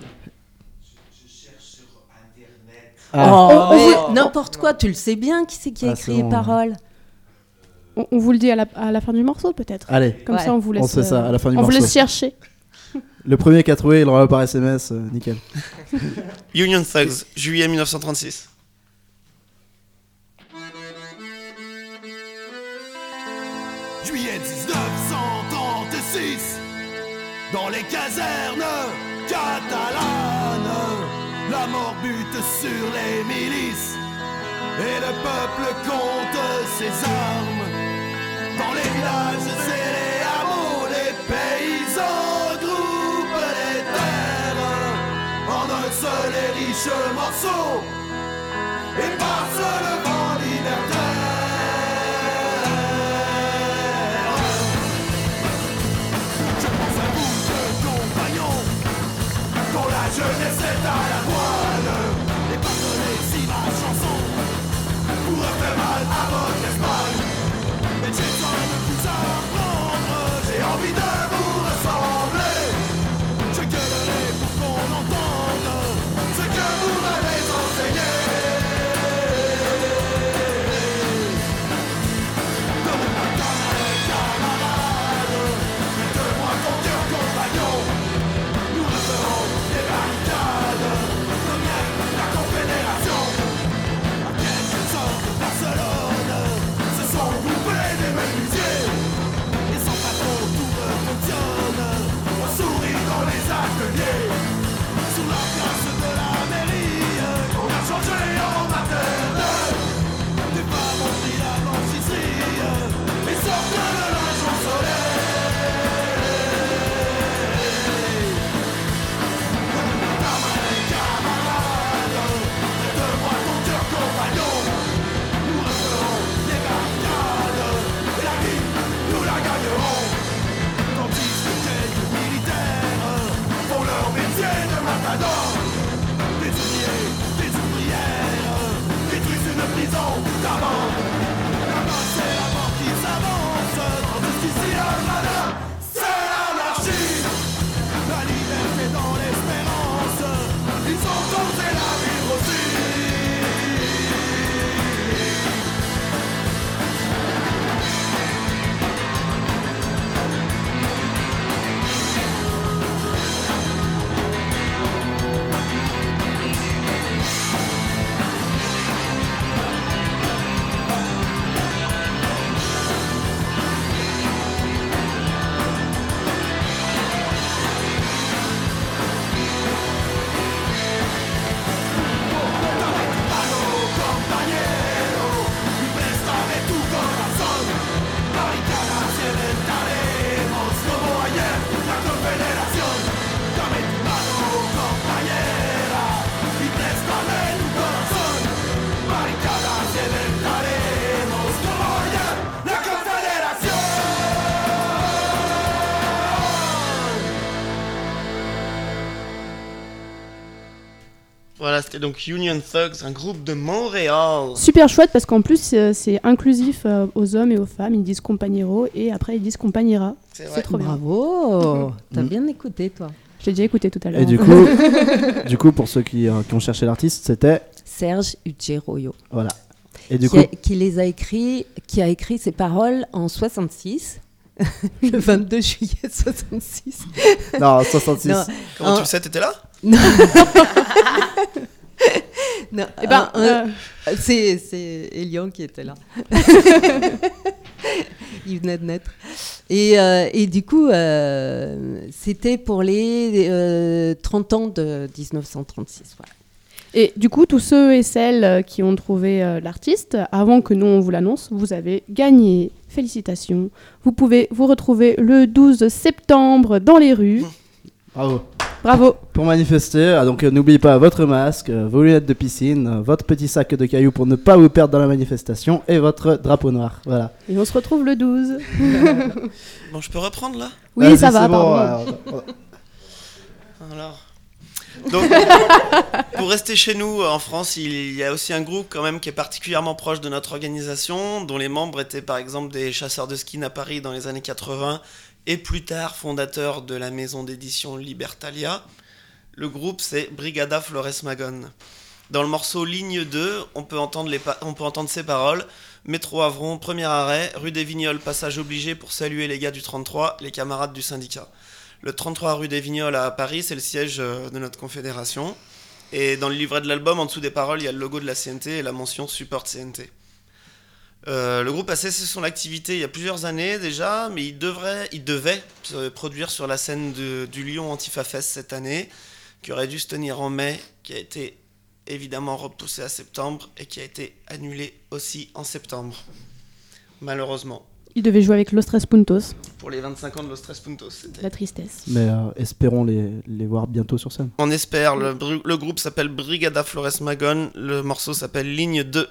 Ah. Oh, mais Oh. n'importe quoi, tu le sais bien qui c'est qui a Ah, écrit c'est les bon. paroles. On, on vous le dit à la, à la fin du morceau peut-être. Allez, Comme Ouais. ça on vous laisse. on sait ça à la fin du on vous morceau. laisse chercher. Le premier qui a trouvé, il l'envoie par S M S, euh, nickel. Union Thugs, juillet dix-neuf cent trente-six. Juillet dix-neuf cent trente-six, dans les casernes catalanes, la mort bute sur les milices et le peuple compte ses armes. Dans les villages et les hameaux, les paysans groupent les terres en un seul et riche morceau et passent le vent libertaire. Je pense à vous, jeunes compagnons, dont la jeunesse est à la voile. Et pardonnez si ma chanson vous refait mal à votre Espagne. Mais j'ai besoin de vous apprendre, j'ai envie de vous ressembler. Je gueulerai pour qu'on entende ce que vous m'avez enseigné. Donnez-moi ta main, camarade, dites-moi ton cœur compagnon. Nous referons des barricades Voilà, c'était donc Union Thugs, un groupe de Montréal. Super chouette parce qu'en plus euh, c'est inclusif euh, aux hommes et aux femmes. Ils disent compagnero et après ils disent compagnera. C'est vrai. C'est trop bien. Bravo. T'as Mm. bien écouté, toi. Je l'ai déjà écouté tout à l'heure. Et du coup, du coup, pour ceux qui, euh, qui ont cherché l'artiste, c'était Serge Ucheroyo. voilà. Et du qui, coup, a, qui les a écrit, qui a écrit ces paroles en soixante-six, le vingt-deux juillet soixante-six. non, soixante-six. Non, Comment en- tu le sais, t'étais là? non, non, Eh ben, un- euh, un- c'est c'est Elian qui était là. Il venait de naître. Et, euh, et du coup, euh, c'était pour les euh, trente ans de dix-neuf cent trente-six. Voilà. Et du coup, tous ceux et celles euh, qui ont trouvé euh, l'artiste, avant que nous on vous l'annonce, vous avez gagné. Félicitations. Vous pouvez vous retrouver le douze septembre dans les rues. Bravo. Bravo. Pour manifester, ah, donc euh, n'oubliez pas votre masque, euh, vos lunettes de piscine, euh, votre petit sac de cailloux pour ne pas vous perdre dans la manifestation et votre drapeau noir. Voilà. Et on se retrouve le douze. Bon, je peux reprendre là? Oui, Vas-y, ça va, c'est bon, pardon. euh, Alors. Donc, pour rester chez nous en France, il y a aussi un groupe quand même qui est particulièrement proche de notre organisation, dont les membres étaient par exemple des chasseurs de skins à Paris dans les années quatre-vingts et plus tard fondateurs de la maison d'édition Libertalia. Le groupe, c'est Brigada Flores Magón. Dans le morceau Ligne deux, on peut entendre, les pa- on peut entendre ces paroles. Métro Avron, premier arrêt, rue des Vignoles, passage obligé pour saluer les gars du trente-trois, les camarades du syndicat. Le trente-trois rue des Vignoles à Paris, c'est le siège euh, de notre confédération. Et dans le livret de l'album, en dessous des paroles, il y a le logo de la C N T et la mention Support C N T. Euh, le groupe a cessé son activité il y a plusieurs années déjà, mais il, devrait, il devait se produire sur la scène de, du Lyon Antifa Fest cette année, qui aurait dû se tenir en mai, qui a été évidemment repoussé à septembre et qui a été annulé aussi en septembre, malheureusement. Il devait jouer avec Los Tres Puntos. Pour les vingt-cinq ans de Los Tres Puntos, c'était. La tristesse. Mais euh, espérons les, les voir bientôt sur scène. On espère, le, bru- le groupe s'appelle Brigada Flores Magón, le morceau s'appelle Ligne deux.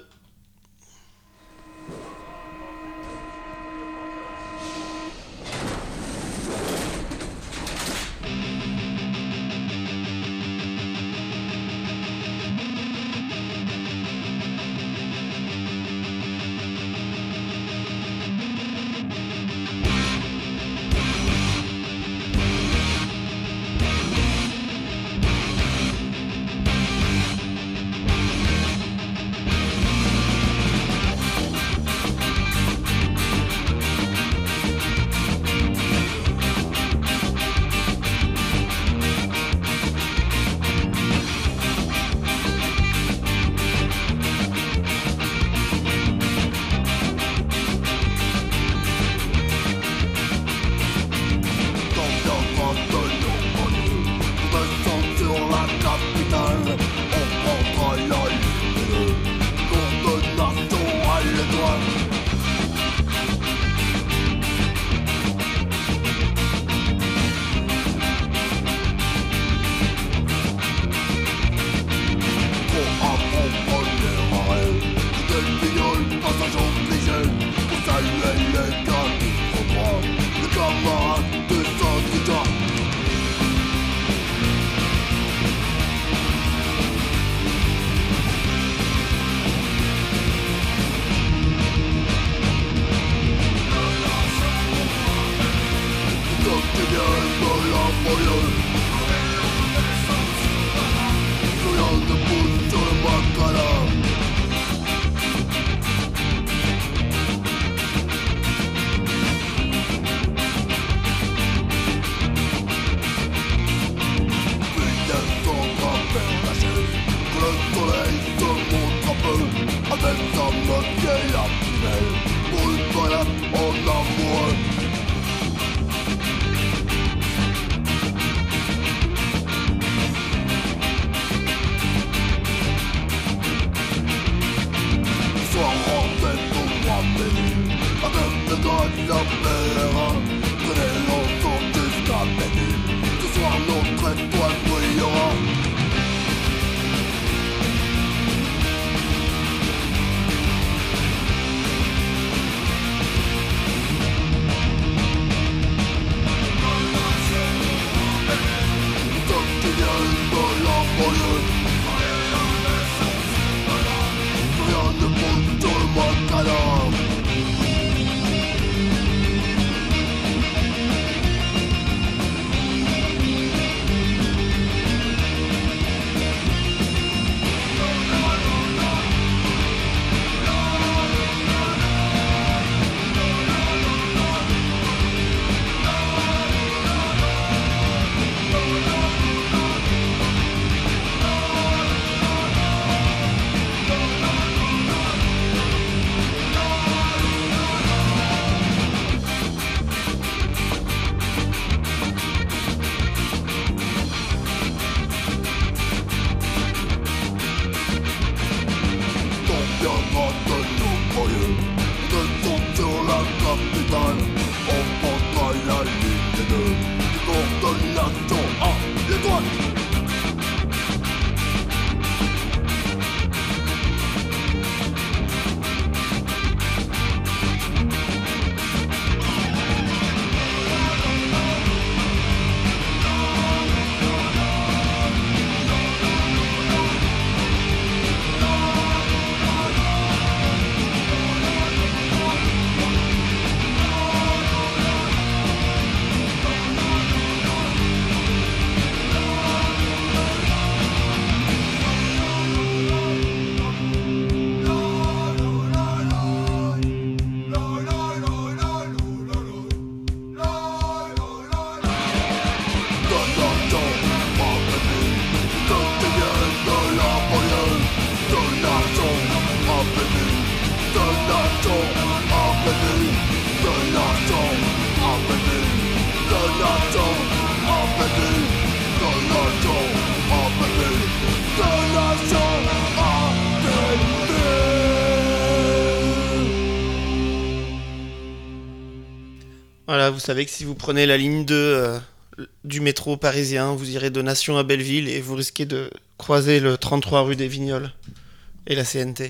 Voilà, vous savez que si vous prenez la ligne deux euh, du métro parisien, vous irez de Nation à Belleville et vous risquez de croiser le trente-trois rue des Vignoles et la C N T.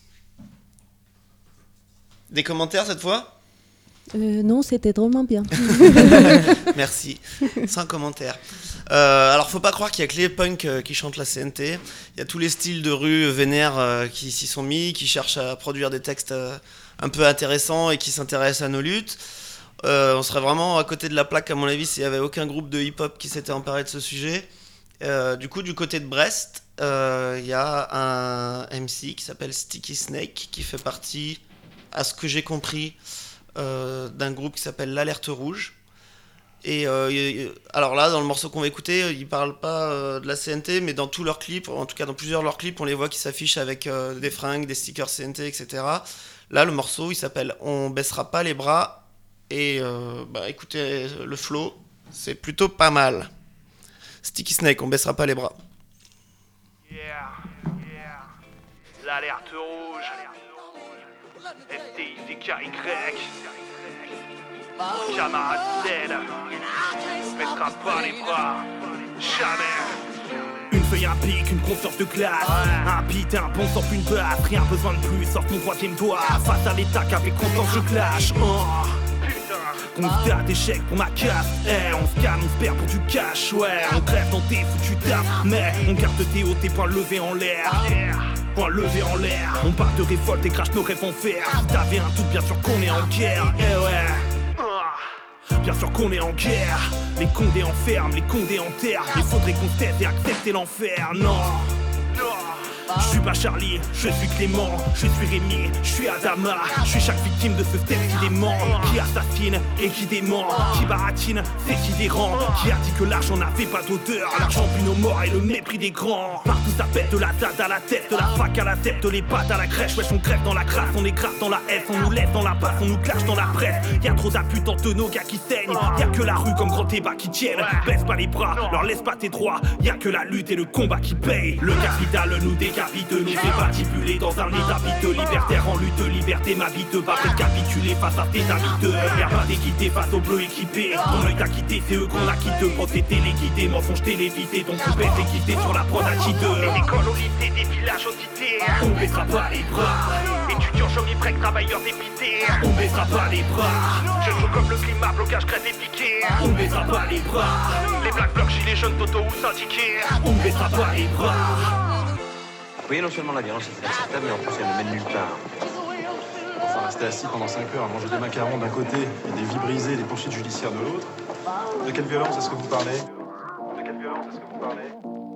Des commentaires cette fois ? Euh, non, c'était drôlement bien. Merci, sans commentaire. Euh, alors faut pas croire qu'il y a que les punks euh, qui chantent la C N T. Il y a tous les styles de rue vénères euh, qui s'y sont mis, qui cherchent à produire des textes euh, un peu intéressants et qui s'intéressent à nos luttes. Euh, on serait vraiment à côté de la plaque à mon avis s'il n'y avait aucun groupe de hip-hop qui s'était emparé de ce sujet. Euh, du coup du côté de Brest, il euh, y a un M C qui s'appelle Sticky Snake qui fait partie, à ce que j'ai compris, euh, d'un groupe qui s'appelle l'Alerte Rouge. Et euh, alors là, dans le morceau qu'on va écouter, ils parlent pas euh, de la C N T, mais dans tous leurs clips, en tout cas dans plusieurs de leurs clips, on les voit qui s'affichent avec euh, des fringues, des stickers C N T, et cetera. Là, le morceau, il s'appelle On baissera pas les bras. Et euh, bah, écoutez le flow, c'est plutôt pas mal. Sticky Snake, On baissera pas les bras. Yeah, yeah. L'alerte rouge. F T I C K Y. Camarade Z. On baissera pas les bras. Jamais. Une feuille, un pic, une confiance de classe. Un beat, un bon sort, une baffe. Rien besoin de plus, sorte mon troisième doigt. Face à l'état qu'avec constance je clash. Oh. Constat d'échec pour ma casse. Eh, on se calme, on se perd pour du cash. Ouais, on crève dans tes foutus taf. Mais on garde tes hauts, tes poings levés en l'air. Poings levés en l'air. On part de révolte et crache nos rêves en fer. Si t'avais un doute, bien sûr qu'on est en guerre. Eh ouais. Bien sûr qu'on est en guerre. Les condés enferment, les condés enterrent. Il faudrait qu'on se taise et accepter l'enfer. Non, non. Je suis pas Charlie, je suis Clément, je suis Rémi, je suis Adama. Je suis chaque victime de ce step qui dément, qui assassine et qui dément, qui baratine, c'est qui dérange, qui a dit que l'argent n'avait pas d'odeur. L'argent puis nos morts et le mépris des grands. Partout ça pète, de la Z A D à la tête, de la fac à la tête, de les pattes à la crèche. Wesh on crève dans la crasse, on est grave dans la S, on nous laisse dans la passe, on nous clash dans la presse. Y'a trop d'abus dans de nos gars qui saignent, y'a que la rue comme grand débat qui tiennent. Baisse pas les bras, leur laisse pas tes droits, y'a que la lutte et le combat qui payent. Le capital nous décapite, nous fait particuler dans un état piteux. Libertaire en lutte, liberté m'habite. Pas prêt de capituler face à tes amiteux. Y'a pas d'équité face aux bleus équipés. Ton œil t'a quitté, c'est eux qu'on a quitté. Procédé les guidés, mensonge télévisé. Donc coupé, c'est quitté sur la prod à cheater. Les écoles au lycée, des villages aux cités. On baissera pas les bras. Étudiants, chômés, break, travailleurs dépités. On baissera pas les bras. Je joue comme le climat, blocage, grève et piqué. On baissera pas les bras. Les black blocs, gilets jaunes, toto ou syndiqués. On baissera pas les bras. Vous voyez, non seulement la violence est inacceptable, mais en plus elle ne mène nulle part. Enfin, rester assis pendant cinq heures à manger des macarons d'un côté et des vies brisées et des poursuites judiciaires de l'autre. De quelle violence est-ce que vous parlez ? De quelle violence est-ce que vous parlez ?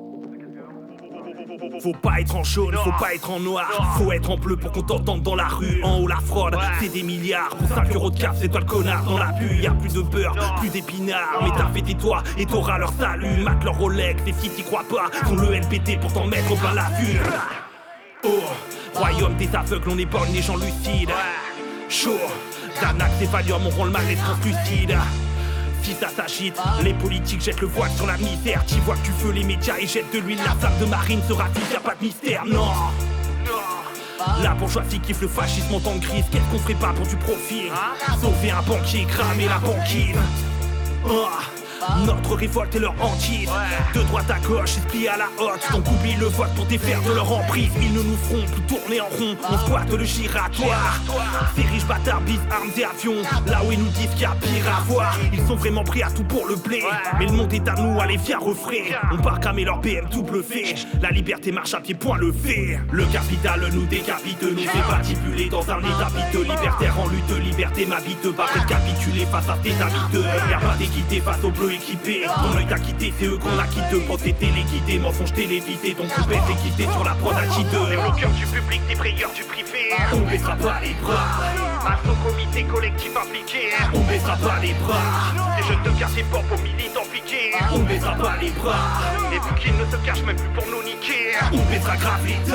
Faut pas être en jaune, faut pas être en noir. Faut être en bleu pour qu'on t'entende dans la rue. En haut la fraude, c'est des milliards. Pour cinq euros de cap, c'est toi le connard dans la bulle. Y'a plus de beurre, plus d'épinards. Mais t'as fait tes toits et t'auras leur salut. Mat leur Rolex, et si t'y crois pas, font le L P T pour t'en mettre au plein la vue. Oh, royaume des aveugles, on épargne les gens lucides. Chaud, Xanax et Valium auront le mal d'être translucides. Si ça s'agite, les politiques jettent le voile sur la misère. Tu vois que tu veux les médias et jettent de l'huile. La flamme de marine sera vide, y'a pas de mystère, non. La bourgeoisie kiffe le fascisme en temps de crise. Qu'est-ce qu'on ferait pas pour du profit? Sauver un banquier, cramer la banquise. Oh. Notre révolte est leur hantise. De droite à gauche, esprit à la haute. Donc oublie le vote pour défaire de leur emprise. Ils ne nous feront plus tourner en rond. On squatte le giratoire. Ces riches bâtards bisent armes et avions. Là où ils nous disent qu'il y a pire à voir. Ils sont vraiment prêts à tout pour le blé. Mais le monde est à nous, allez viens refrais. On part cramer leur B M W. La liberté marche à pied point levé. Le capital nous décapite, nous fait patibuler dans un état piteux. Libertaire en lutte, liberté m'habite. Pas prêt de capituler face à tes amiteux. Y'a pas d'équité face aux bleus équipés. Ton œil t'a quitté, c'est eux qu'on a quitté. Procès téléguidé, mensonge télévisé. Ton coupé c'est quitté sur la prod à cheater. Les bloqueurs du public, des prieurs du privé. On baissera pas les bras. Masse au comité collectif impliqué. On baissera pas les bras. Les jeunes de quartier pop aux militants piqués. On baissera pas les bras. Les bouquins ne se cachent même plus pour nous niquer. On baissera grave les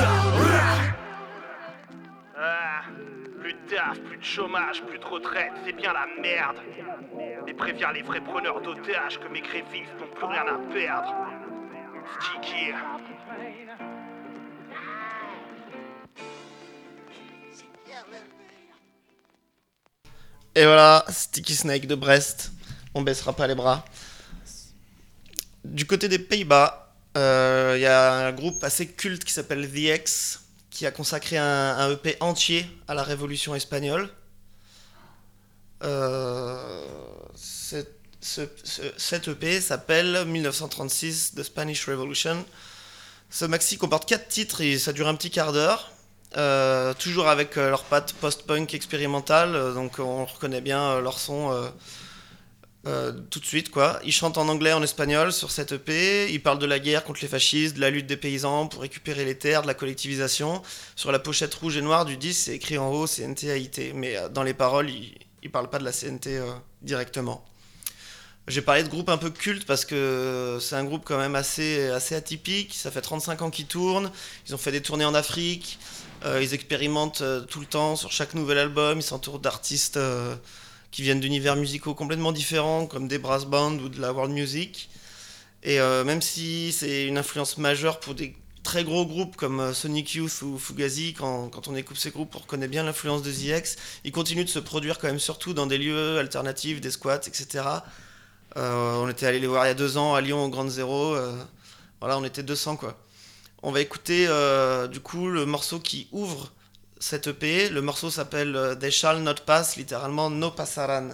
Ah, plus de taf, plus de chômage, plus de retraite, c'est bien la merde. Et préviens les vrais preneurs d'otages que mes grévistes n'ont plus rien à perdre. Sticky. Et voilà, Sticky Snake de Brest. On baissera pas les bras. Du côté des Pays-Bas, il euh, y a un groupe assez culte qui s'appelle The X, qui a consacré un, un E P entier à la Révolution espagnole. Euh, cette, ce, ce, cet E P s'appelle dix-neuf cent trente-six The Spanish Revolution. Ce maxi comporte quatre titres et ça dure un petit quart d'heure. Euh, toujours avec euh, leur patte post-punk expérimentale, euh, donc on reconnaît bien euh, leur son euh, euh, tout de suite, quoi. Ils chantent en anglais, en espagnol sur cette E P, ils parlent de la guerre contre les fascistes, de la lutte des paysans pour récupérer les terres, de la collectivisation. Sur la pochette rouge et noire du disque, c'est écrit en haut C N T A I T, mais euh, dans les paroles, ils, ils parlent pas de la C N T euh, directement. J'ai parlé de groupe un peu culte parce que c'est un groupe quand même assez, assez atypique, ça fait trente-cinq ans qu'ils tournent, ils ont fait des tournées en Afrique. Euh, ils expérimentent euh, tout le temps sur chaque nouvel album, ils s'entourent d'artistes euh, qui viennent d'univers musicaux complètement différents, comme des brass bands ou de la world music. Et euh, même si c'est une influence majeure pour des très gros groupes comme euh, Sonic Youth ou Fugazi, quand, quand on écoute ces groupes, on reconnaît bien l'influence de The X. Ils continuent de se produire quand même surtout dans des lieux alternatifs, des squats, et cetera. Euh, on était allé les voir il y a deux ans à Lyon au Grand Zéro. Euh, voilà, on était deux cents quoi. On va écouter euh, du coup le morceau qui ouvre cette E P. Le morceau s'appelle euh, They Shall Not Pass, littéralement No Passaran.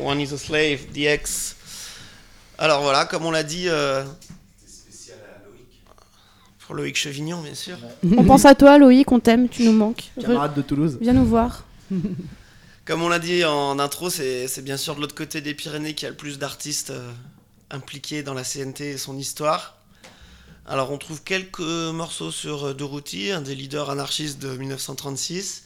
One is a Slave, The X. Alors voilà, comme on l'a dit... Euh... C'est spécial à Loïc. Pour Loïc Chevignon, bien sûr. On pense à toi, Loïc, on t'aime, tu nous manques. Camarade de Toulouse. Viens nous voir. Comme on l'a dit en intro, c'est, c'est bien sûr de l'autre côté des Pyrénées qu'il y a le plus d'artistes euh, impliqués dans la C N T et son histoire. Alors on trouve quelques morceaux sur Durruti, un des leaders anarchistes de dix-neuf cent trente-six.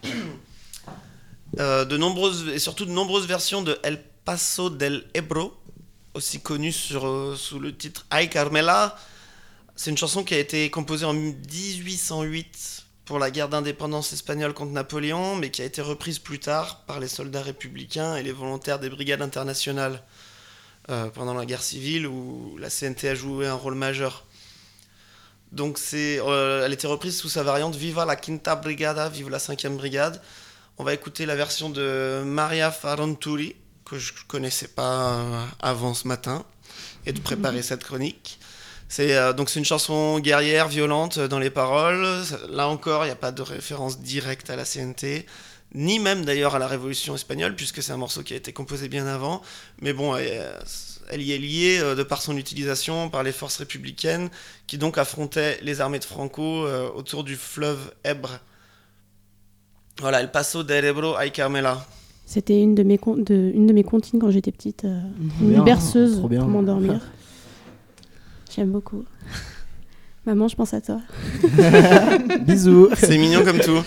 euh, de nombreuses, et surtout de nombreuses versions de El Paso del Ebro, aussi connue sur, euh, sous le titre Ay Carmela. C'est une chanson qui a été composée en dix-huit cent huit pour la guerre d'indépendance espagnole contre Napoléon, mais qui a été reprise plus tard par les soldats républicains et les volontaires des brigades internationales euh, pendant la guerre civile, où la C N T a joué un rôle majeur. Donc c'est, euh, elle était reprise sous sa variante Viva la Quinta Brigada, vive la cinquième brigade. On va écouter la version de Maria Faronturi, que je ne connaissais pas euh, avant ce matin, et de préparer cette chronique. C'est, euh, donc c'est une chanson guerrière, violente dans les paroles. Là encore, il n'y a pas de référence directe à la C N T, ni même d'ailleurs à la Révolution espagnole, puisque c'est un morceau qui a été composé bien avant. Mais bon, elle, elle y est liée euh, de par son utilisation par les forces républicaines, qui donc affrontaient les armées de Franco euh, autour du fleuve Ebre. Voilà, El Paso del Ebro, Ay Carmela. C'était une de mes, con- de, une de mes comptines quand j'étais petite, euh, une bien, berceuse trop bien. pour m'endormir. J'aime beaucoup. Maman, je pense à toi. Bisous. C'est mignon comme tout.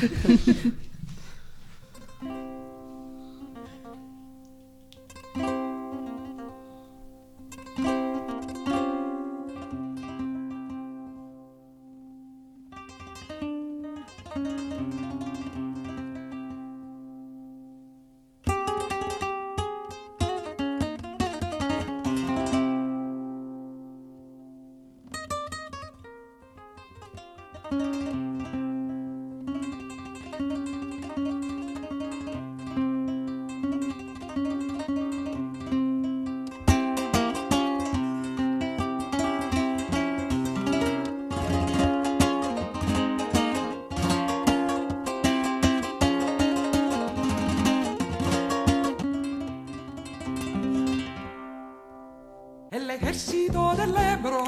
El ejército del Ebro,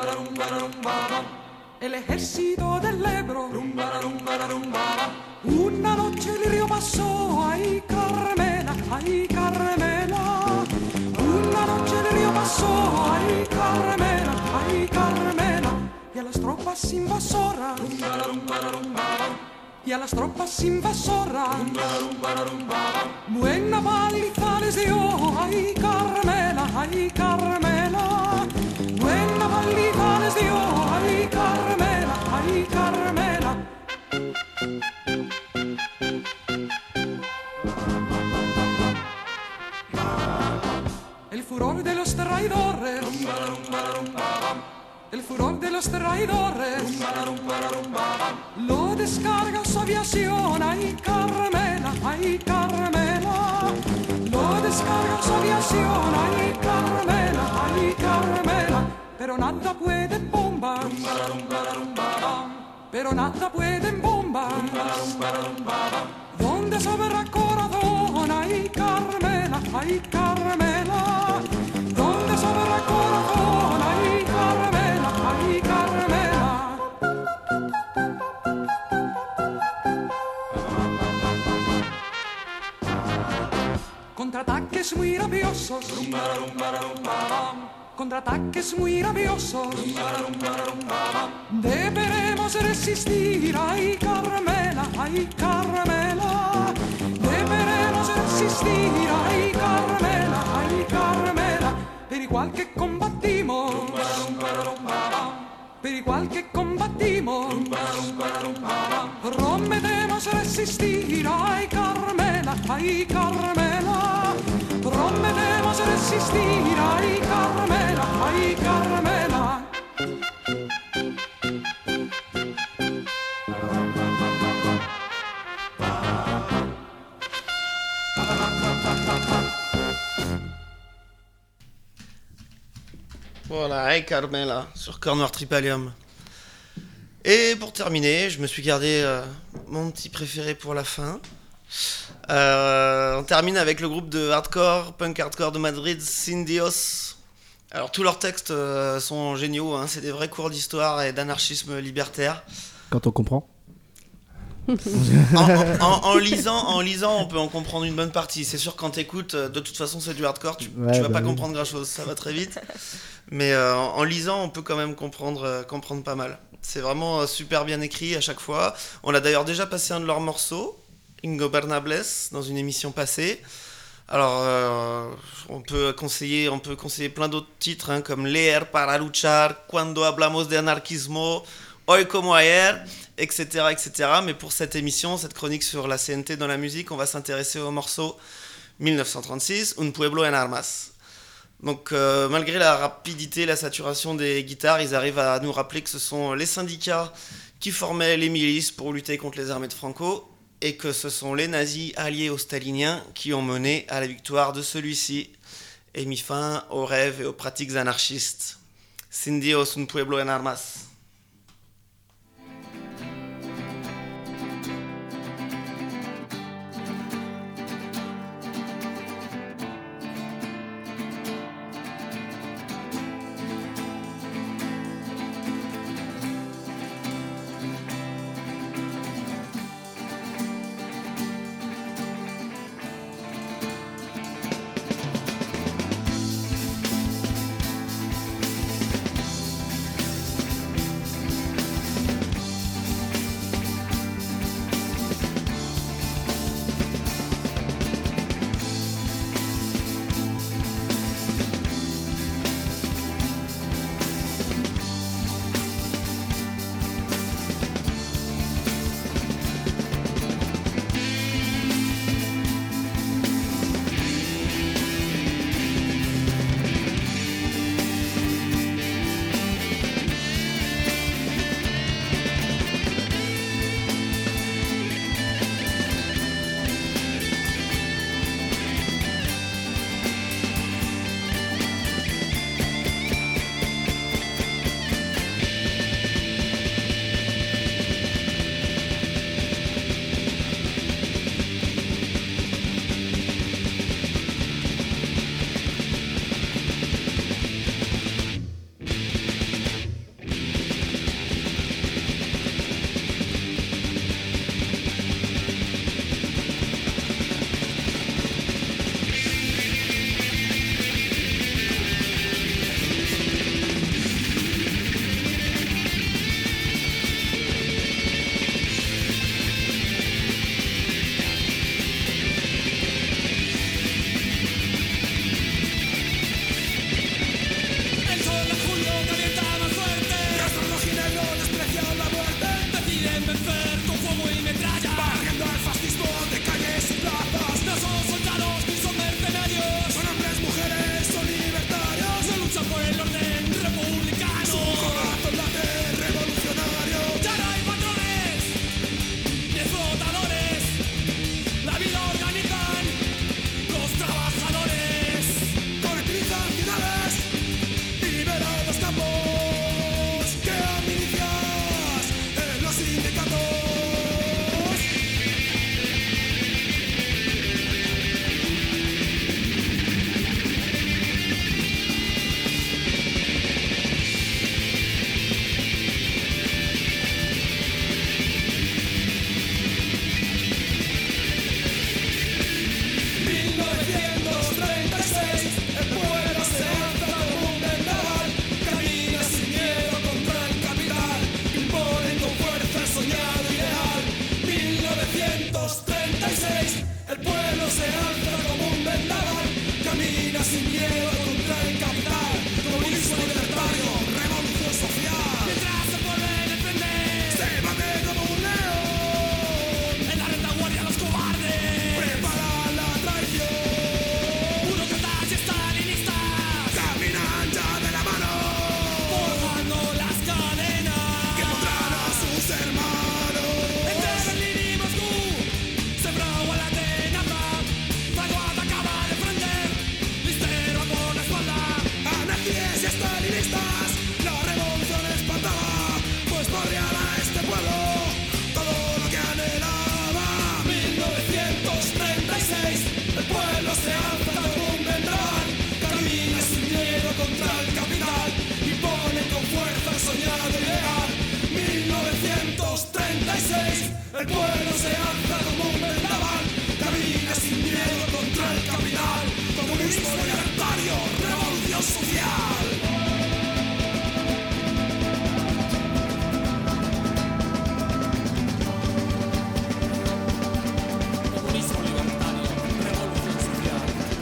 el ejército del Ebro, una noche el río pasó, ay Carmela, ay Carmela, una noche el río pasó, ay Carmela, ay Carmela, y a las tropas invasoras, y a las tropas invasoras, buena paliza les dio, ay Carmela, ay Carmela, buena paliza les dio, ay Carmela, ay Carmela. El furor de los traidores, el furor de los traidores, lo descarga su aviación, ay Carmela, ay Carmela, lo descarga su aviación, ay Carmela, ay Carmela, pero nada puede bomba, pero nada puede bomba, donde sobra corazón, ay Carmela, ay Carmela, donde sobra corazón, ay Carmela, ay Carmela. Contraataques muy rabiosos, contraataques muy rabiosos, deberemos resistir, ay Carmela, ay Carmela, deberemos resistir, ay Carmela, ay Carmela, per igual que combatimos, per igual que combatimos, prometemos resistir, ay Carmela, ay Carmela, prometemos resistir, ay Carmela, ay Carmela. Voilà, Hey Carmela, sur Corner Tripalium. Et pour terminer, je me suis gardé euh, mon petit préféré pour la fin. Euh, on termine avec le groupe de hardcore, punk hardcore de Madrid, Sin Dios. Alors tous leurs textes euh, sont géniaux, hein, c'est des vrais cours d'histoire et d'anarchisme libertaire. Quand on comprend. en, en, en, lisant, en lisant, on peut en comprendre une bonne partie. C'est sûr, quand t'écoutes, de toute façon, c'est du hardcore, tu, ouais, tu vas bah pas oui. comprendre grand chose, ça va très vite. Mais euh, en, en lisant, on peut quand même comprendre, euh, comprendre pas mal. C'est vraiment euh, super bien écrit à chaque fois. On a d'ailleurs déjà passé un de leurs morceaux, Ingobernables, dans une émission passée. Alors, euh, on peut conseiller, on peut conseiller plein d'autres titres, hein, comme Leer para luchar, Cuando hablamos de anarquismo, Hoy como ayer, et cetera, et cetera. Mais pour cette émission, cette chronique sur la C N T dans la musique, on va s'intéresser au morceau dix-neuf cent trente-six, Un pueblo en armas. Donc, euh, malgré la rapidité, la saturation des guitares, ils arrivent à nous rappeler que ce sont les syndicats qui formaient les milices pour lutter contre les armées de Franco, et que ce sont les nazis alliés aux staliniens qui ont mené à la victoire de celui-ci et mis fin aux rêves et aux pratiques anarchistes. Sin Dios, un pueblo en armas. el capital y pone con fuerza el soñado ideal. mil novecientos treinta y seis, el pueblo se alza como un vendaval, camina sin miedo contra el capital, comunismo libertario, revolución social. Comunismo libertario, revolución social.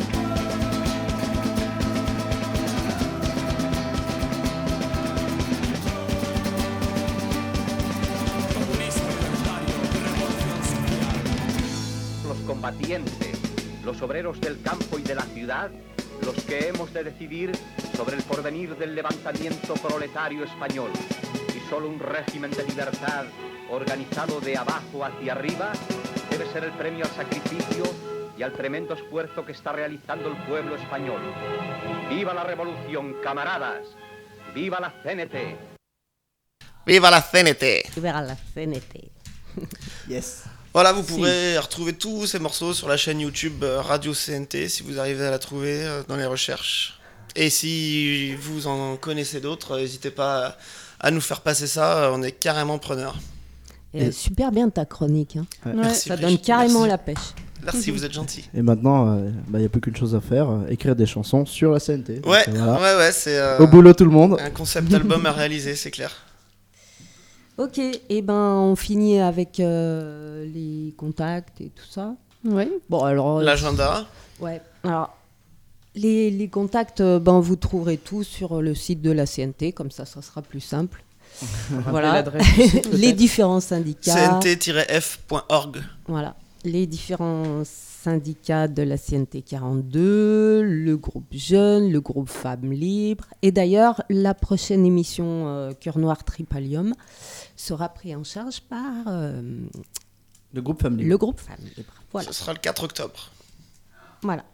Comunismo libertario, revolución social. Los combatientes, los obreros del campo y de la ciudad, los que hemos de decidir sobre el porvenir del levantamiento proletario español. Y solo un régimen de libertad organizado de abajo hacia arriba debe ser el premio al sacrificio y al tremendo esfuerzo que está realizando el pueblo español. ¡Viva la revolución, camaradas! ¡Viva la C N T! Viva la C N T! Viva la C N T! Yes. Voilà, vous Si. pourrez retrouver tous ces morceaux sur la chaîne YouTube euh, Radio C N T si vous arrivez à la trouver euh, dans les recherches. Et si vous en connaissez d'autres, euh, n'hésitez pas à, à nous faire passer ça, euh, on est carrément preneurs. Et super bien ta chronique. Hein. Ouais. Merci, Ça Brigitte, donne carrément merci. la pêche. Merci, vous êtes gentil. Et maintenant, il bah, n'y a plus qu'une chose à faire, euh, écrire des chansons sur la C N T. Donc, Ouais, euh, voilà. ouais, ouais, c'est euh, Au boulot tout le monde. un concept album à réaliser, c'est clair. Ok, et ben on finit avec euh, les contacts et tout ça. Ouais. Bon alors. euh, L'agenda. Ouais. Alors les, les contacts, euh, ben vous trouverez tout sur le site de la C N T, comme ça, ça sera plus simple. Voilà. l'adresse du site, Les peut-être. différents syndicats. C N T F point org. Voilà. Les différents syndicats de la C N T quarante-deux, le groupe Jeunes, le groupe Femmes Libres. Et d'ailleurs, la prochaine émission euh, Cœur Noir Tripalium sera prise en charge par euh, Le groupe Femmes Libres. le groupe Femmes Libres. Voilà. Ce sera le quatre octobre. Voilà.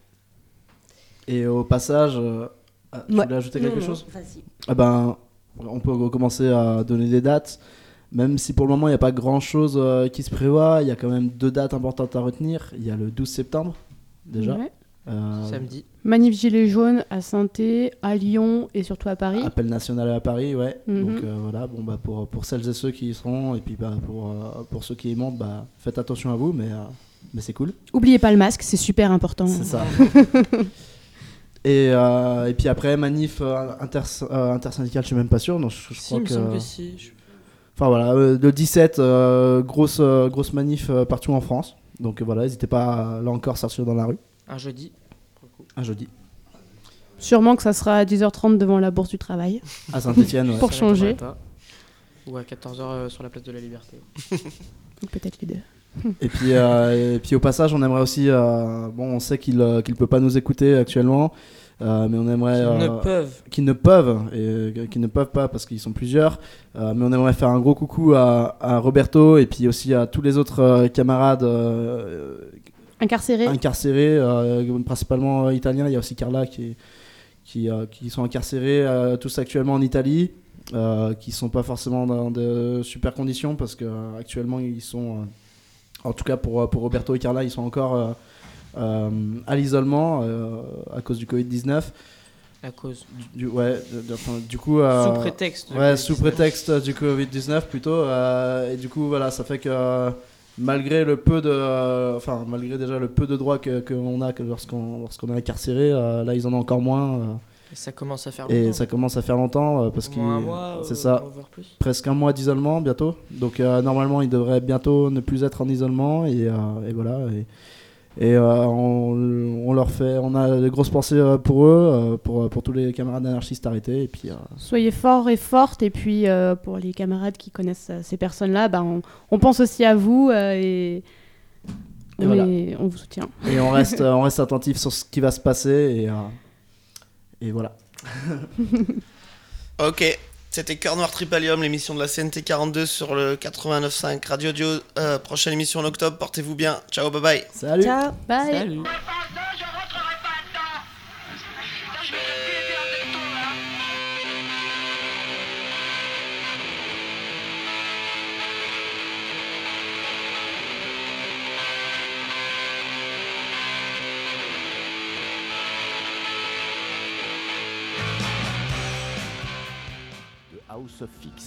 Et au passage, euh, ah, tu Ouais. voulais ajouter Non, quelque non, chose vas-y. Ah ben, on peut commencer à donner des dates. Même si pour le moment il n'y a pas grand chose euh, qui se prévoit, il y a quand même deux dates importantes à retenir. Il y a le douze septembre déjà. Ouais. Euh, Samedi. Manif Gilets jaunes à Saint-Étienne, à Lyon et surtout à Paris. Appel national à Paris, ouais. Mhm. Donc euh, voilà, bon bah pour, pour celles et ceux qui y seront et puis bah pour, euh, pour ceux qui y montent, bah faites attention à vous, mais, euh, mais c'est cool. Oubliez pas le masque, c'est super important. C'est ça. Et, euh, et puis après, manif euh, inter, euh, intersyndical, je suis même pas sûr. Non, je, je Si, crois il me que. semble que si. Je- Enfin voilà, euh, le dix-sept, euh, grosse, euh, grosse manif euh, partout en France. Donc euh, voilà, n'hésitez pas à, là encore sortir dans la rue. Un jeudi. Un jeudi. Sûrement que ça sera à dix heures trente devant la Bourse du Travail. À Saint-Etienne, ouais. Pour Ça m'étonnerait changer. pas. Ou à quatorze heures euh, sur la place de la Liberté. Ou peut-être les deux. Et puis, euh, et puis au passage, on aimerait aussi. Euh, bon, on sait qu'il ne qu'il peut pas nous écouter actuellement. Euh, mais on aimerait Qu'ils euh, ne peuvent. qu'ils ne peuvent et euh, qu'ils ne peuvent pas parce qu'ils sont plusieurs, euh, mais on aimerait faire un gros coucou à, à Roberto et puis aussi à tous les autres euh, camarades euh, Incarcérés. incarcérés, euh, principalement euh, italiens. Il y a aussi Carla qui, qui, euh, qui sont incarcérés euh, tous actuellement en Italie, euh, qui sont pas forcément dans de super conditions parce que euh, actuellement ils sont, euh, en tout cas pour, pour Roberto et Carla, ils sont encore euh, euh, à l'isolement euh, à cause du covid dix-neuf. À cause. Du, ouais, de- de- enfin, du coup. euh, Sous prétexte de Ouais, covid sous dix-neuf. prétexte du covid dix-neuf plutôt. euh, et du coup, voilà, ça fait que euh, malgré le peu de. euh, Enfin, malgré déjà le peu de droits que- qu'on a que lorsqu'on lorsqu'on est incarcéré, euh, là ils en ont encore moins. euh, Et ça commence à faire et longtemps. ça commence à faire longtemps euh, parce Au qu'il. moins un mois, C'est euh, ça. voire plus. Presque un mois d'isolement bientôt. Donc euh, normalement, ils devraient bientôt ne plus être en isolement. Et, euh, et voilà. Et, et euh, on, on leur fait. On a de grosses pensées euh, pour eux, euh, pour, pour tous les camarades anarchistes arrêtés. Et puis. euh, Soyez forts et fortes. Et puis, euh, pour les camarades qui connaissent euh, ces personnes-là, bah, on, on pense aussi à vous euh, et, Et on, voilà. est- on vous soutient. Et on reste, on reste attentif sur ce qui va se passer et, euh, et voilà. Ok, c'était Cœur Noir Tripalium, l'émission de la C N T quarante-deux sur le quatre-vingt-neuf virgule cinq Radio Dio. Euh, prochaine émission en octobre, portez-vous bien. Ciao, bye bye. Salut. Ciao. Bye. Salut. House of X.